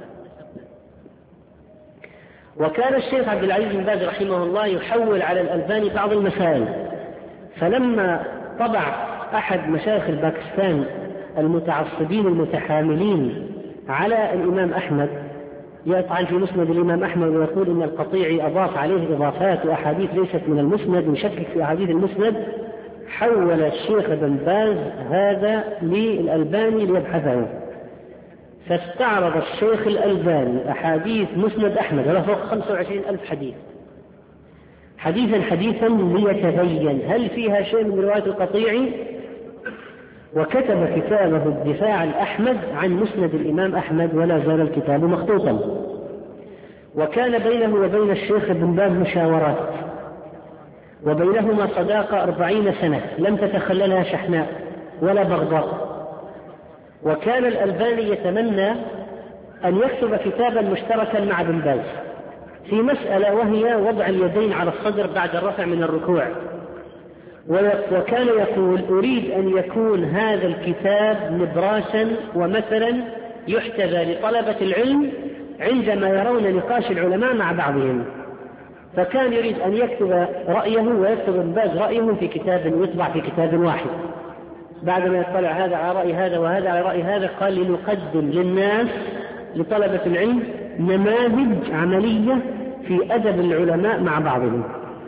وكان الشيخ عبد العزيز بن باز رحمه الله يحول على الألباني بعض المسائل، فلما طبع أحد مشايخ الباكستان المتعصبين المتحاملين على الإمام أحمد يطعن في مسند الإمام أحمد ويقول إن القطيعي أضاف عليه إضافات وأحاديث ليست من المسند ويشكك في أحاديث المسند، حول الشيخ بن باز هذا للألباني ليبحثه، فاستعرض الشيخ الألباني أحاديث مسند أحمد وله فوق خمسة وعشرين ألف حديث حديثا حديثا ليتبين هل فيها شيء من رواية القطيعي، وكتب كتابه الدفاع الأحمد عن مسند الإمام أحمد، ولا زال الكتاب مخطوطا. وكان بينه وبين الشيخ بن باز مشاورات، وبينهما صداقة أربعين سنة لم تتخللها شحناء ولا بغضاء. وكان الألباني يتمنى أن يكتب كتابا مشتركا مع بن باز في مسألة، وهي وضع اليدين على الصدر بعد الرفع من الركوع. وكان يقول: أريد أن يكون هذا الكتاب نبراسا ومثلا يحتذى لطلبة العلم عندما يرون نقاش العلماء مع بعضهم. فكان يريد أن يكتب رأيه ويكتب ابن باز رأيه في كتاب يطبع في كتاب واحد. بعدما يطلع هذا على رأي هذا وهذا على رأي هذا، قال: لنقدم للناس لطلبة العلم نماذج عملية في أدب العلماء مع بعضهم.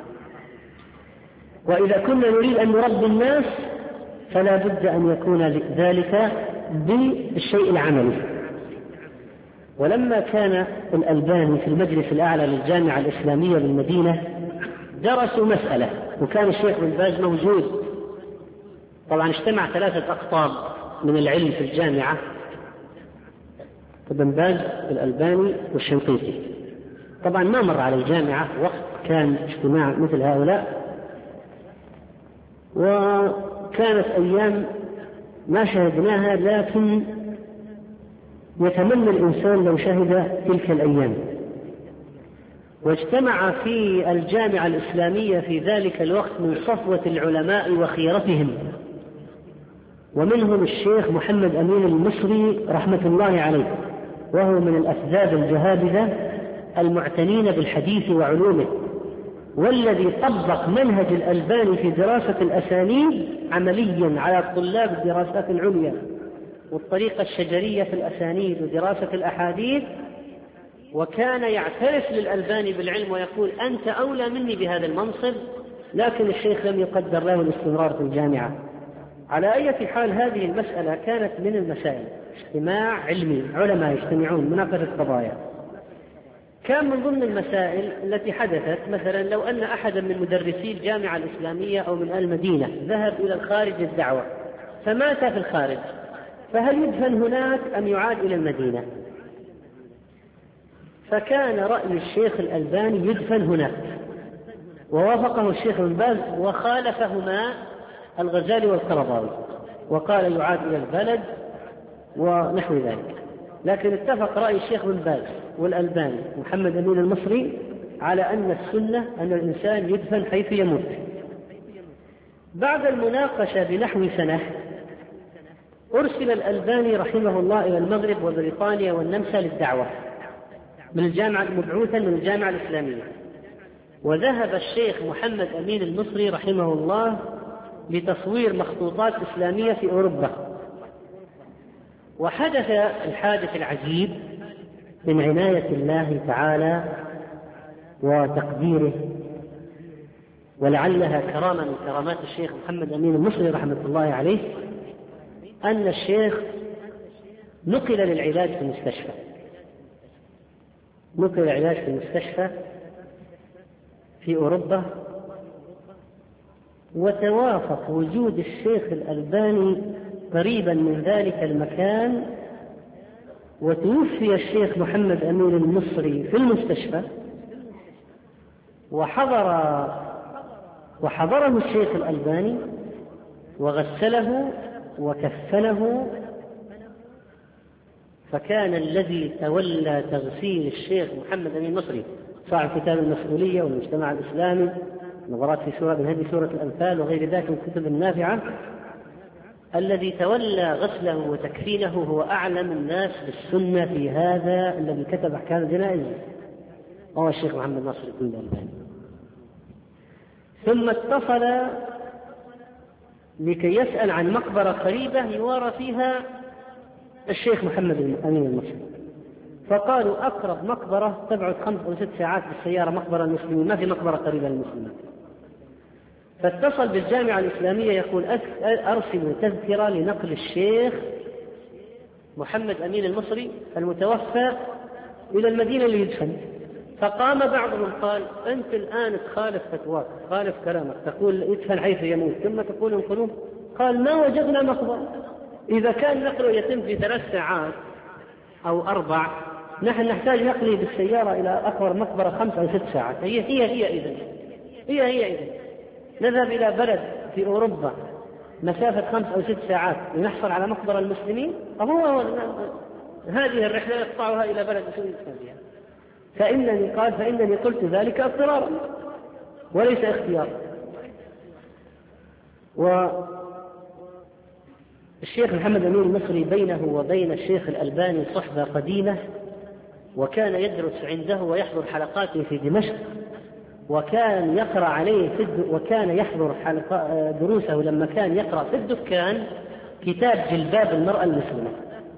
وإذا كنا نريد أن نربي الناس فلا بد أن يكون ذلك بالشيء العملي. ولما كان الألباني في المجلس الأعلى للجامعة الإسلامية بالمدينة درسوا مسألة، وكان الشيخ بن باز موجود. طبعا اجتمع ثلاثة أقطاب من العلم في الجامعة، ابن باز الألباني والشنقيطي. طبعا ما مر على الجامعة وقت كان اجتماع مثل هؤلاء، وكانت أيام ما شاهدناها، لكن يتمنى الإنسان لو شهد تلك الأيام. واجتمع في الجامعة الإسلامية في ذلك الوقت من صفوة العلماء وخيرتهم، ومنهم الشيخ محمد أمين المصري رحمة الله عليه، وهو من الأفذاذ الجهابذة المعتنين بالحديث وعلومه، والذي طبق منهج الألباني في دراسة الأسانيد عمليا على طلاب الدراسات العليا، والطريقة الشجرية في الأسانيد ودراسة الأحاديث. وكان يعترف للألباني بالعلم ويقول أنت أولى مني بهذا المنصب، لكن الشيخ لم يقدر له الاستمرار في الجامعة. على أي حال هذه المسألة كانت من المسائل، اجتماع علمي، علماء يجتمعون مناقشة قضايا. كان من ضمن المسائل التي حدثت مثلا لو أن أحدا من مدرسي الجامعة الإسلامية أو من المدينة ذهب إلى الخارج للدعوة فمات في الخارج، فهل يدفن هناك أم يعاد إلى المدينة؟ فكان رأي الشيخ الألباني يدفن هناك، ووافقه الشيخ بن باز، وخالفهما الغزالي والقرضاوي وقال يعاد إلى البلد ونحو ذلك. لكن اتفق رأي الشيخ بن باز والألباني محمد أمين المصري على أن السنة أن الإنسان يدفن حيث يموت. بعد المناقشة بنحو سنة أرسل الألباني رحمه الله إلى المغرب وبريطانيا والنمسا للدعوة من الجامعة مبعوثا من الجامعة الإسلامية. وذهب الشيخ محمد أمين المصري رحمه الله لتصوير مخطوطات إسلامية في أوروبا. وحدث الحادث العجيب من عناية الله تعالى وتقديره، ولعلها كرامة من كرامات الشيخ محمد أمين المصري رحمة الله عليه، أن الشيخ نقل للعلاج في المستشفى نقل العلاج في المستشفى في أوروبا. وتوافق وجود الشيخ الألباني قريبا من ذلك المكان، وتوفي الشيخ محمد أمين المصري في المستشفى، وحضر وحضره الشيخ الألباني وغسله وكفنه. فكان الذي تولى تغسيل الشيخ محمد أمين المصري صاحب كتاب المسؤولية والمجتمع الإسلامي، نظرات في سورة من هذه سورة الأنفال وغير ذلك من الكتب النافعة، الذي تولى غسله وتكفينه هو أعلم الناس بالسنة في هذا الذي كتب أحكام الجنائز، هو الشيخ محمد ناصر الدين الألباني. ثم اتصل لكي يسأل عن مقبرة قريبة يوارى فيها الشيخ محمد أمين المصري، فقالوا أقرب مقبرة تبعد خمس أو ست ساعات بالسيارة مقبرة المسلمين، ما في مقبرة قريبة للمسلمين. فاتصل بالجامعة الإسلامية يقول أرسلوا تذكرة لنقل الشيخ محمد أمين المصري المتوفى إلى المدينة اللي يدفن. فقام بعضهم قال أنت الآن تخالف فتواك، خالف كلامك، تقول يدفن حيث يموت ثم تقول انقلوب. قال ما وجدنا مقبرة، إذا كان نقله يتم في ثلاث ساعات أو أربع، نحن نحتاج نقله بالسيارة إلى أقرب مقبرة خمس أو ست ساعات. هي هي هي إذن هي هي إذن نذهب إلى بلد في أوروبا مسافة خمس أو ست ساعات لنحصل على مقبرة المسلمين؟ هو هذه الرحلة يقطعها إلى بلد سوريا الإسلامية. فإنني قال فإنني قلت ذلك اضطرارا وليس اختيارا. والشيخ محمد أمين المصري بينه وبين الشيخ الألباني صحبة قديمة، وكان يدرس عنده ويحضر حلقاته في دمشق، وكان يقرأ عليه في الد... وكان يحضر حلقة دروسه لما كان يقرأ في الدكان كتاب جلباب المرأة المسلمة.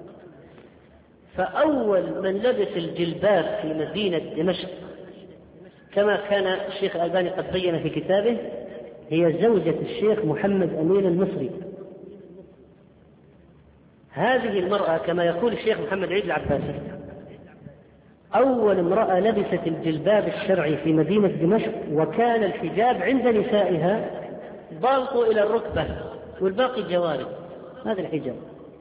فأول من لبس الجلباب في مدينة دمشق كما كان الشيخ الألباني قد بين في كتابه هي زوجة الشيخ محمد أمين المصري. هذه المرأة كما يقول الشيخ محمد عيد العباسي أول امرأة لبست الجلباب الشرعي في مدينة دمشق، وكان الحجاب عند نسائها بالط إلى الركبة والباقي جوارب، هذا الحجاب.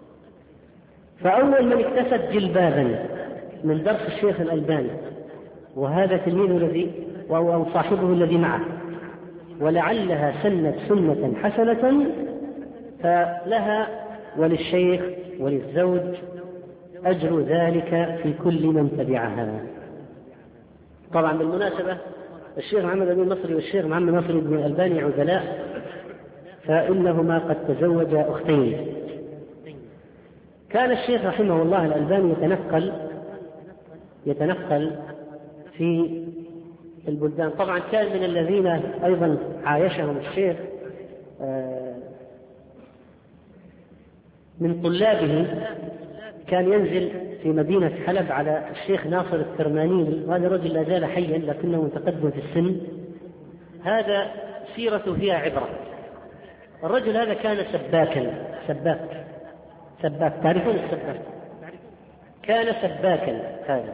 فأول من اكتسب جلبابا من درس الشيخ الألباني، وهذا تلميذه الذي أو صاحبه الذي معه، ولعلها سنت سنة حسنة، فلها وللشيخ وللزوج أجر ذلك في كل من تبعها. طبعا بالمناسبة الشيخ محمد بن المصري والشيخ محمد ناصر بن الألباني عزلاء، فإنهما قد تزوجا أختين. كان الشيخ رحمه الله الألباني يتنقل يتنقل في البلدان. طبعا كان من الذين أيضا عايشهم الشيخ من طلابه، كان ينزل في مدينة حلب على الشيخ ناصر الترماني، وهذا رجل لا زال حيا لكنه متقدم في السن. هذا سيرته فيها عبرة. الرجل هذا كان سباكا سباك سباك تعرفون السباك؟ كان سباكا هذا،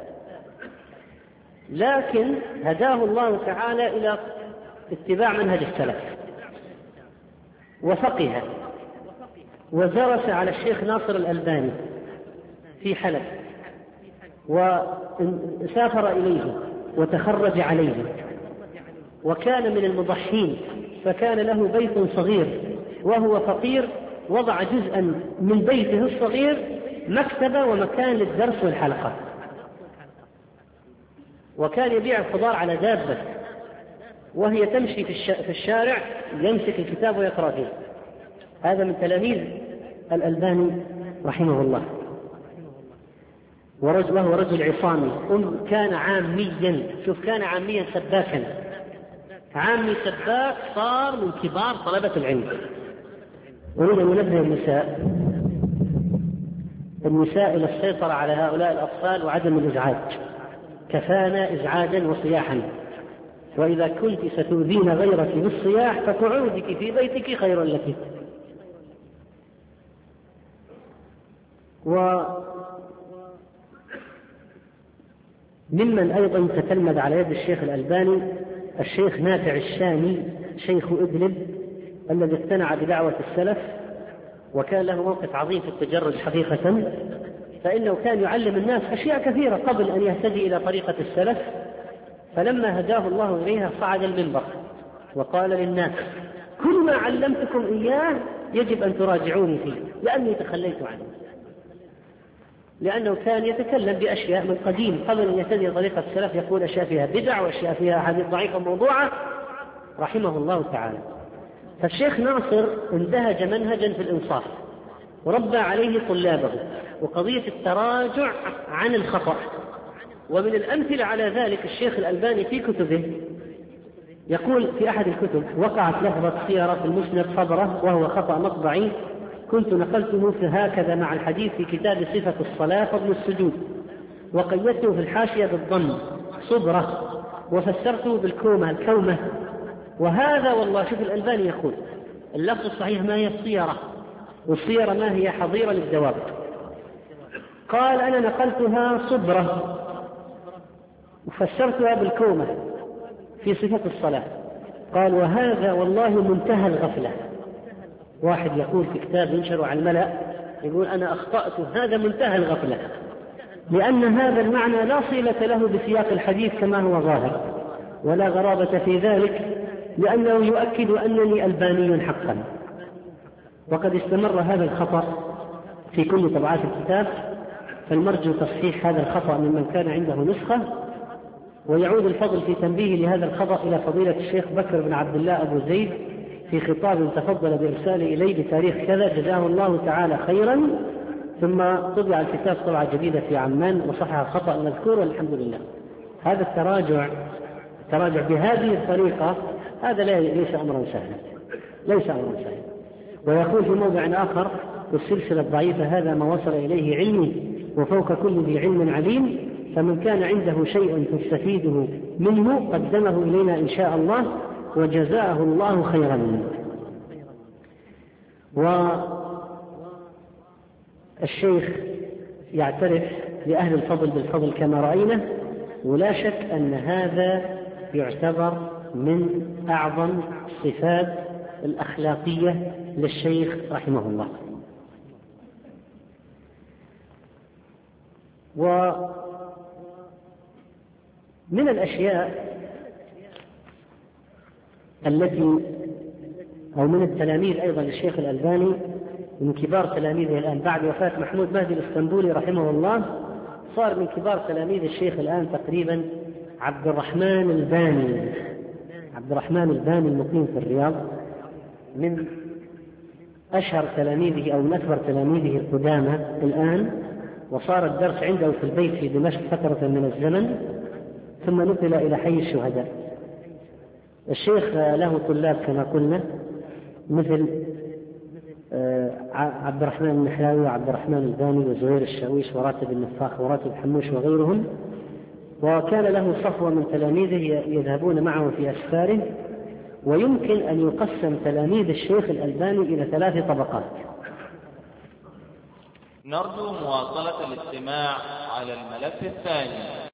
لكن هداه الله تعالى إلى اتباع منهج السلف، وفقه ودرس على الشيخ ناصر الألباني في حلب، وسافر إليه وتخرج عليه، وكان من المضحين، فكان له بيت صغير وهو فقير، وضع جزءا من بيته الصغير مكتبة ومكان للدرس والحلقة، وكان يبيع الخضار على دابة وهي تمشي في الشارع، يمسك الكتاب ويقرأ فيه. هذا من تلاميذ الألباني رحمه الله، وهو رجل عصامي. كان عاميا، شوف كان عاميا سباكا، عامي سباك صار من كبار طلبة العلم. أريد أن ننبه النساء النساء إلى السيطرة على هؤلاء الأطفال وعدم الإزعاج، كفانا إزعاجا وصياحا، وإذا كنت ستؤذين غيرك بالصياح فقعودك في بيتك خير لك. وممن أيضا تتلمذ على يد الشيخ الألباني الشيخ نافع الشامي شيخ إدلب، الذي اقتنع بدعوة السلف وكان له موقف عظيم في التجرد حقيقة، فإنه كان يعلم الناس أشياء كثيرة قبل أن يهتدي إلى طريقة السلف. فلما هداه الله إليها صعد المنبر وقال للناس: كل ما علمتكم إياه يجب أن تراجعوني فيه لأني تخليت عنه. لأنه كان يتكلم بأشياء من قديم قبل أن يهتدي طريقة السلف، يقول أشياء فيها بدع وأشياء فيها حديث ضعيفة موضوعة رحمه الله تعالى. فالشيخ ناصر اندهج منهجا في الإنصاف وربى عليه طلابه، وقضية التراجع عن الخطأ. ومن الأمثلة على ذلك الشيخ الألباني في كتبه يقول في أحد الكتب: وقعت لفظة سيارة في المسند صبرة وهو خطأ مطبعي، كنت نقلته في هكذا مع الحديث في كتاب صفة الصلاة فضل السجود، وقيدته في الحاشية بالضم صبرة، وفسرته بالكومة الكومة. وهذا والله شوف الألباني يقول اللفظ الصحيح ما هي الصيرة، والصيرة ما هي حظيرة للدواب. قال أنا نقلتها صبرة وفسرتها بالكومة في صفة الصلاة. قال وهذا والله منتهى الغفلة. واحد يقول في كتاب ينشر على الملأ يقول أنا أخطأت، هذا منتهى الغفلة، لأن هذا المعنى لا صلة له بسياق الحديث كما هو ظاهر، ولا غرابة في ذلك، لأنه يؤكد أنني ألباني حقا. وقد استمر هذا الخطأ في كل طبعات الكتاب، فالمرجو تصحيح هذا الخطأ ممن كان عنده نسخة. ويعود الفضل في تنبيه لهذا الخطأ إلى فضيلة الشيخ بكر بن عبد الله أبو زيد في خطاب تفضل بإرساله إليه بتاريخ كذا، جزاه الله تعالى خيرا. ثم طبع الكتاب طبعة جديدة في عمان وصحح الخطأ المذكور، والحمد لله. هذا التراجع التراجع بهذه الطريقة هذا ليس أمرا سهلا، ليس أمرا سهلا. ويقول في موضع آخر والسلسلة الضعيفة: هذا ما وصل إليه علمي وفوق كل ذي علم عليم، فمن كان عنده شيء تستفيده منه قدمه إلينا إن شاء الله وجزاءه الله خيرا. والشيخ يعترف لأهل الفضل بالفضل كما رأينا، ولا شك أن هذا يعتبر من أعظم الصفات الأخلاقية للشيخ رحمه الله. ومن الأشياء التي أو من التلاميذ أيضا للشيخ الألباني، من كبار تلاميذه الآن بعد وفاة محمود مهدي الإسطنبولي رحمه الله، صار من كبار تلاميذ الشيخ الآن تقريبا عبد الرحمن الباني. عبد الرحمن الباني المقيم في الرياض من أشهر تلاميذه أو من أكبر تلاميذه القدامى الآن، وصار الدرس عنده في البيت في دمشق فترة من الزمن، ثم نقل إلى حي الشهداء. الشيخ له طلاب كما قلنا مثل عبد الرحمن النحلاوي وعبد الرحمن الباني وزهير الشاويش وراتب النفاخ وراتب حموش وغيرهم، وكان له صفوة من تلاميذه يذهبون معه في أسفاره. ويمكن أن يقسم تلاميذ الشيخ الألباني إلى ثلاث طبقات. نرجو مواصلة الاستماع على الملف الثاني.